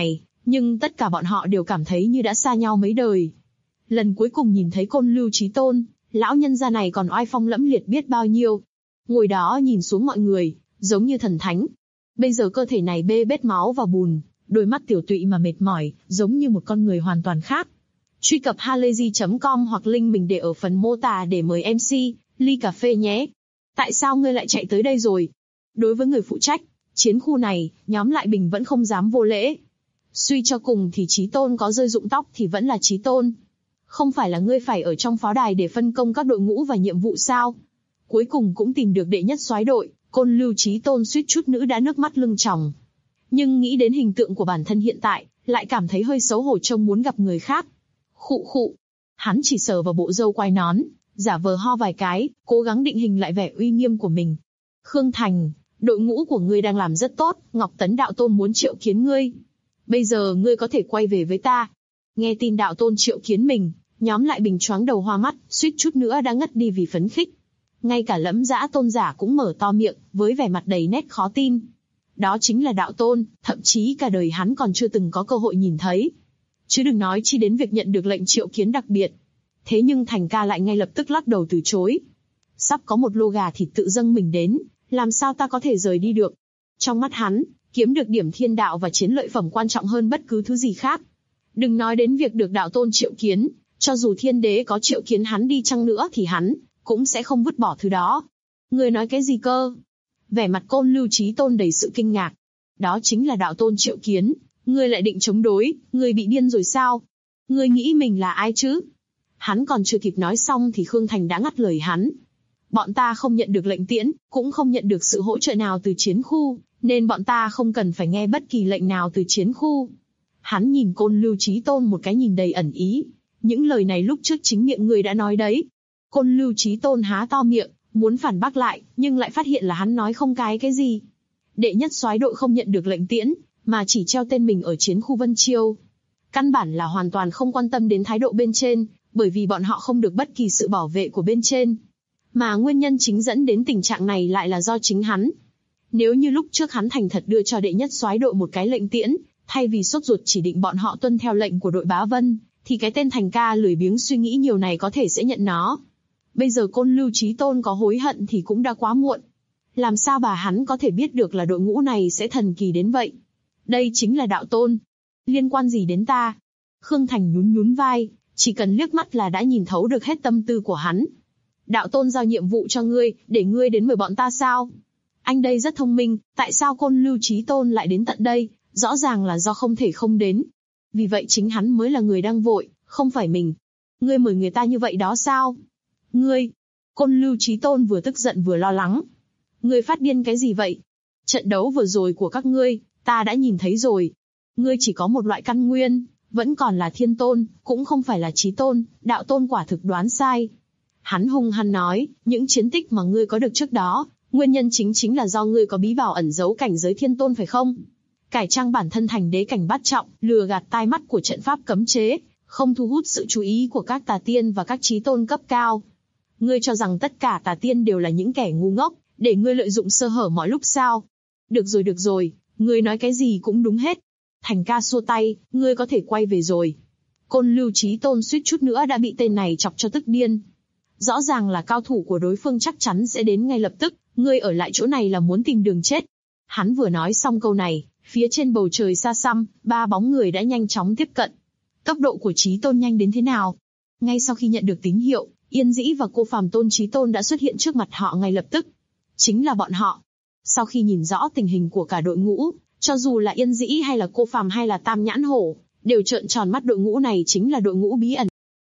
nhưng tất cả bọn họ đều cảm thấy như đã xa nhau mấy đời. Lần cuối cùng nhìn thấy Côn Lưu Chí Tôn, lão nhân gia này còn oai phong lẫm liệt biết bao nhiêu. Ngồi đó nhìn xuống mọi người, giống như thần thánh. Bây giờ cơ thể này bê bết máu và bùn, đôi mắt tiểu tụy mà mệt mỏi, giống như một con người hoàn toàn khác. Truy cập halayzi.com hoặc link mình để ở phần mô tả để mời MC, ly cà phê nhé. Tại sao ngươi lại chạy tới đây rồi? Đối với người phụ trách chiến khu này, nhóm Lại Bình vẫn không dám vô lễ. Suy cho cùng thì Chí Tôn có rơi rụng tóc thì vẫn là Chí Tôn. Không phải là ngươi phải ở trong pháo đài để phân công các đội ngũ và nhiệm vụ sao? Cuối cùng cũng tìm được đệ nhất soái đội, Côn Lưu Chí Tôn suýt chút nữa đã nước mắt lưng tròng. Nhưng nghĩ đến hình tượng của bản thân hiện tại, lại cảm thấy hơi xấu hổ trông muốn gặp người khác. Khụ khụ. Hắn chỉ sờ vào bộ râu quai nón, giả vờ ho vài cái, cố gắng định hình lại vẻ uy nghiêm của mình. Khương Thành, đội ngũ của ngươi đang làm rất tốt, Ngọc Tấn đạo tôn muốn triệu kiến ngươi. Bây giờ ngươi có thể quay về với ta. Nghe tin đạo tôn triệu kiến mình, nhóm Lại Bình choáng đầu hoa mắt, suýt chút nữa đã ngất đi vì phấn khích. Ngay cả Lẫm Dã tôn giả cũng mở to miệng, với vẻ mặt đầy nét khó tin. Đó chính là đạo tôn, thậm chí cả đời hắn còn chưa từng có cơ hội nhìn thấy. Chứ đừng nói chi đến việc nhận được lệnh triệu kiến đặc biệt. Thế nhưng Thành ca lại ngay lập tức lắc đầu từ chối. Sắp có một lô gà thịt tự dâng mình đến, làm sao ta có thể rời đi được? Trong mắt hắn, kiếm được điểm thiên đạo và chiến lợi phẩm quan trọng hơn bất cứ thứ gì khác. Đừng nói đến việc được đạo tôn triệu kiến, cho dù thiên đế có triệu kiến hắn đi chăng nữa thì hắn cũng sẽ không vứt bỏ thứ đó. Ngươi nói cái gì cơ? Vẻ mặt Côn Lưu Chí Tôn đầy sự kinh ngạc. Đó chính là đạo tôn triệu kiến, ngươi lại định chống đối, ngươi bị điên rồi sao? Ngươi nghĩ mình là ai chứ? Hắn còn chưa kịp nói xong thì Khương Thành đã ngắt lời hắn. Bọn ta không nhận được lệnh tiễn, cũng không nhận được sự hỗ trợ nào từ chiến khu, nên bọn ta không cần phải nghe bất kỳ lệnh nào từ chiến khu. Hắn nhìn Côn Lưu Chí Tôn một cái nhìn đầy ẩn ý. Những lời này lúc trước chính miệng ngươi đã nói đấy. Côn Lưu Chí Tôn há to miệng, muốn phản bác lại, nhưng lại phát hiện là hắn nói không cái gì. Đệ nhất soái đội không nhận được lệnh tiễn, mà chỉ treo tên mình ở chiến khu Vân Chiêu. Căn bản là hoàn toàn không quan tâm đến thái độ bên trên, bởi vì bọn họ không được bất kỳ sự bảo vệ của bên trên. Mà nguyên nhân chính dẫn đến tình trạng này lại là do chính hắn. Nếu như lúc trước hắn thành thật đưa cho đệ nhất soái đội một cái lệnh tiễn, thay vì sốt ruột chỉ định bọn họ tuân theo lệnh của đội Bá Vân, thì cái tên Thành ca lười biếng suy nghĩ nhiều này có thể sẽ nhận nó. Bây giờ Côn Lưu Chí Tôn có hối hận thì cũng đã quá muộn. Làm sao bà hắn có thể biết được là đội ngũ này sẽ thần kỳ đến vậy? Đây chính là đạo tôn. Liên quan gì đến ta? Khương Thành nhún nhún vai, chỉ cần liếc mắt là đã nhìn thấu được hết tâm tư của hắn. Đạo tôn giao nhiệm vụ cho ngươi, để ngươi đến mời bọn ta sao? Anh đây rất thông minh, tại sao Côn Lưu Chí Tôn lại đến tận đây? Rõ ràng là do không thể không đến. Vì vậy chính hắn mới là người đang vội, không phải mình. Ngươi mời người ta như vậy đó sao? Ngươi! Côn Lưu Chí Tôn vừa tức giận vừa lo lắng. Ngươi phát điên cái gì vậy? Trận đấu vừa rồi của các ngươi, ta đã nhìn thấy rồi. Ngươi chỉ có một loại căn nguyên, vẫn còn là thiên tôn, cũng không phải là chí tôn, đạo tôn quả thực đoán sai. Hắn hung hăng nói, những chiến tích mà ngươi có được trước đó, nguyên nhân chính là do ngươi có bí bảo ẩn giấu cảnh giới thiên tôn phải không? Cải trang bản thân thành đế cảnh bát trọng, lừa gạt tai mắt của trận pháp cấm chế, không thu hút sự chú ý của các tà tiên và các chí tôn cấp cao. Ngươi cho rằng tất cả tà tiên đều là những kẻ ngu ngốc, để ngươi lợi dụng sơ hở mọi lúc sao? Được rồi, ngươi nói cái gì cũng đúng hết. Thành ca xua tay, ngươi có thể quay về rồi. Côn Lưu Chí Tôn suýt chút nữa đã bị tên này chọc cho tức điên. Rõ ràng là cao thủ của đối phương chắc chắn sẽ đến ngay lập tức, ngươi ở lại chỗ này là muốn tìm đường chết. Hắn vừa nói xong câu này, phía trên bầu trời xa xăm, ba bóng người đã nhanh chóng tiếp cận. Tốc độ của Chí Tôn nhanh đến thế nào? Ngay sau khi nhận được tín hiệu, Yên Dĩ và cô phàm tôn Chí Tôn đã xuất hiện trước mặt họ ngay lập tức. Chính là bọn họ. Sau khi nhìn rõ tình hình của cả đội ngũ, cho dù là Yên Dĩ hay là cô phàm hay là Tam Nhãn Hổ, đều trợn tròn mắt. Đội ngũ này chính là đội ngũ bí ẩn.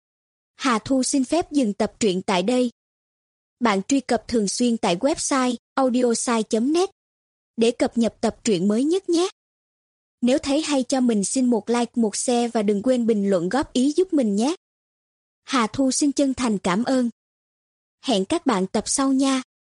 Hà Thu xin phép dừng tập truyện tại đây. Bạn truy cập thường xuyên tại website audiosai.net để cập nhật tập truyện mới nhất nhé. Nếu thấy hay cho mình xin một like, một share và đừng quên bình luận góp ý giúp mình nhé. Hà Thu xin chân thành cảm ơn. Hẹn các bạn tập sau nha.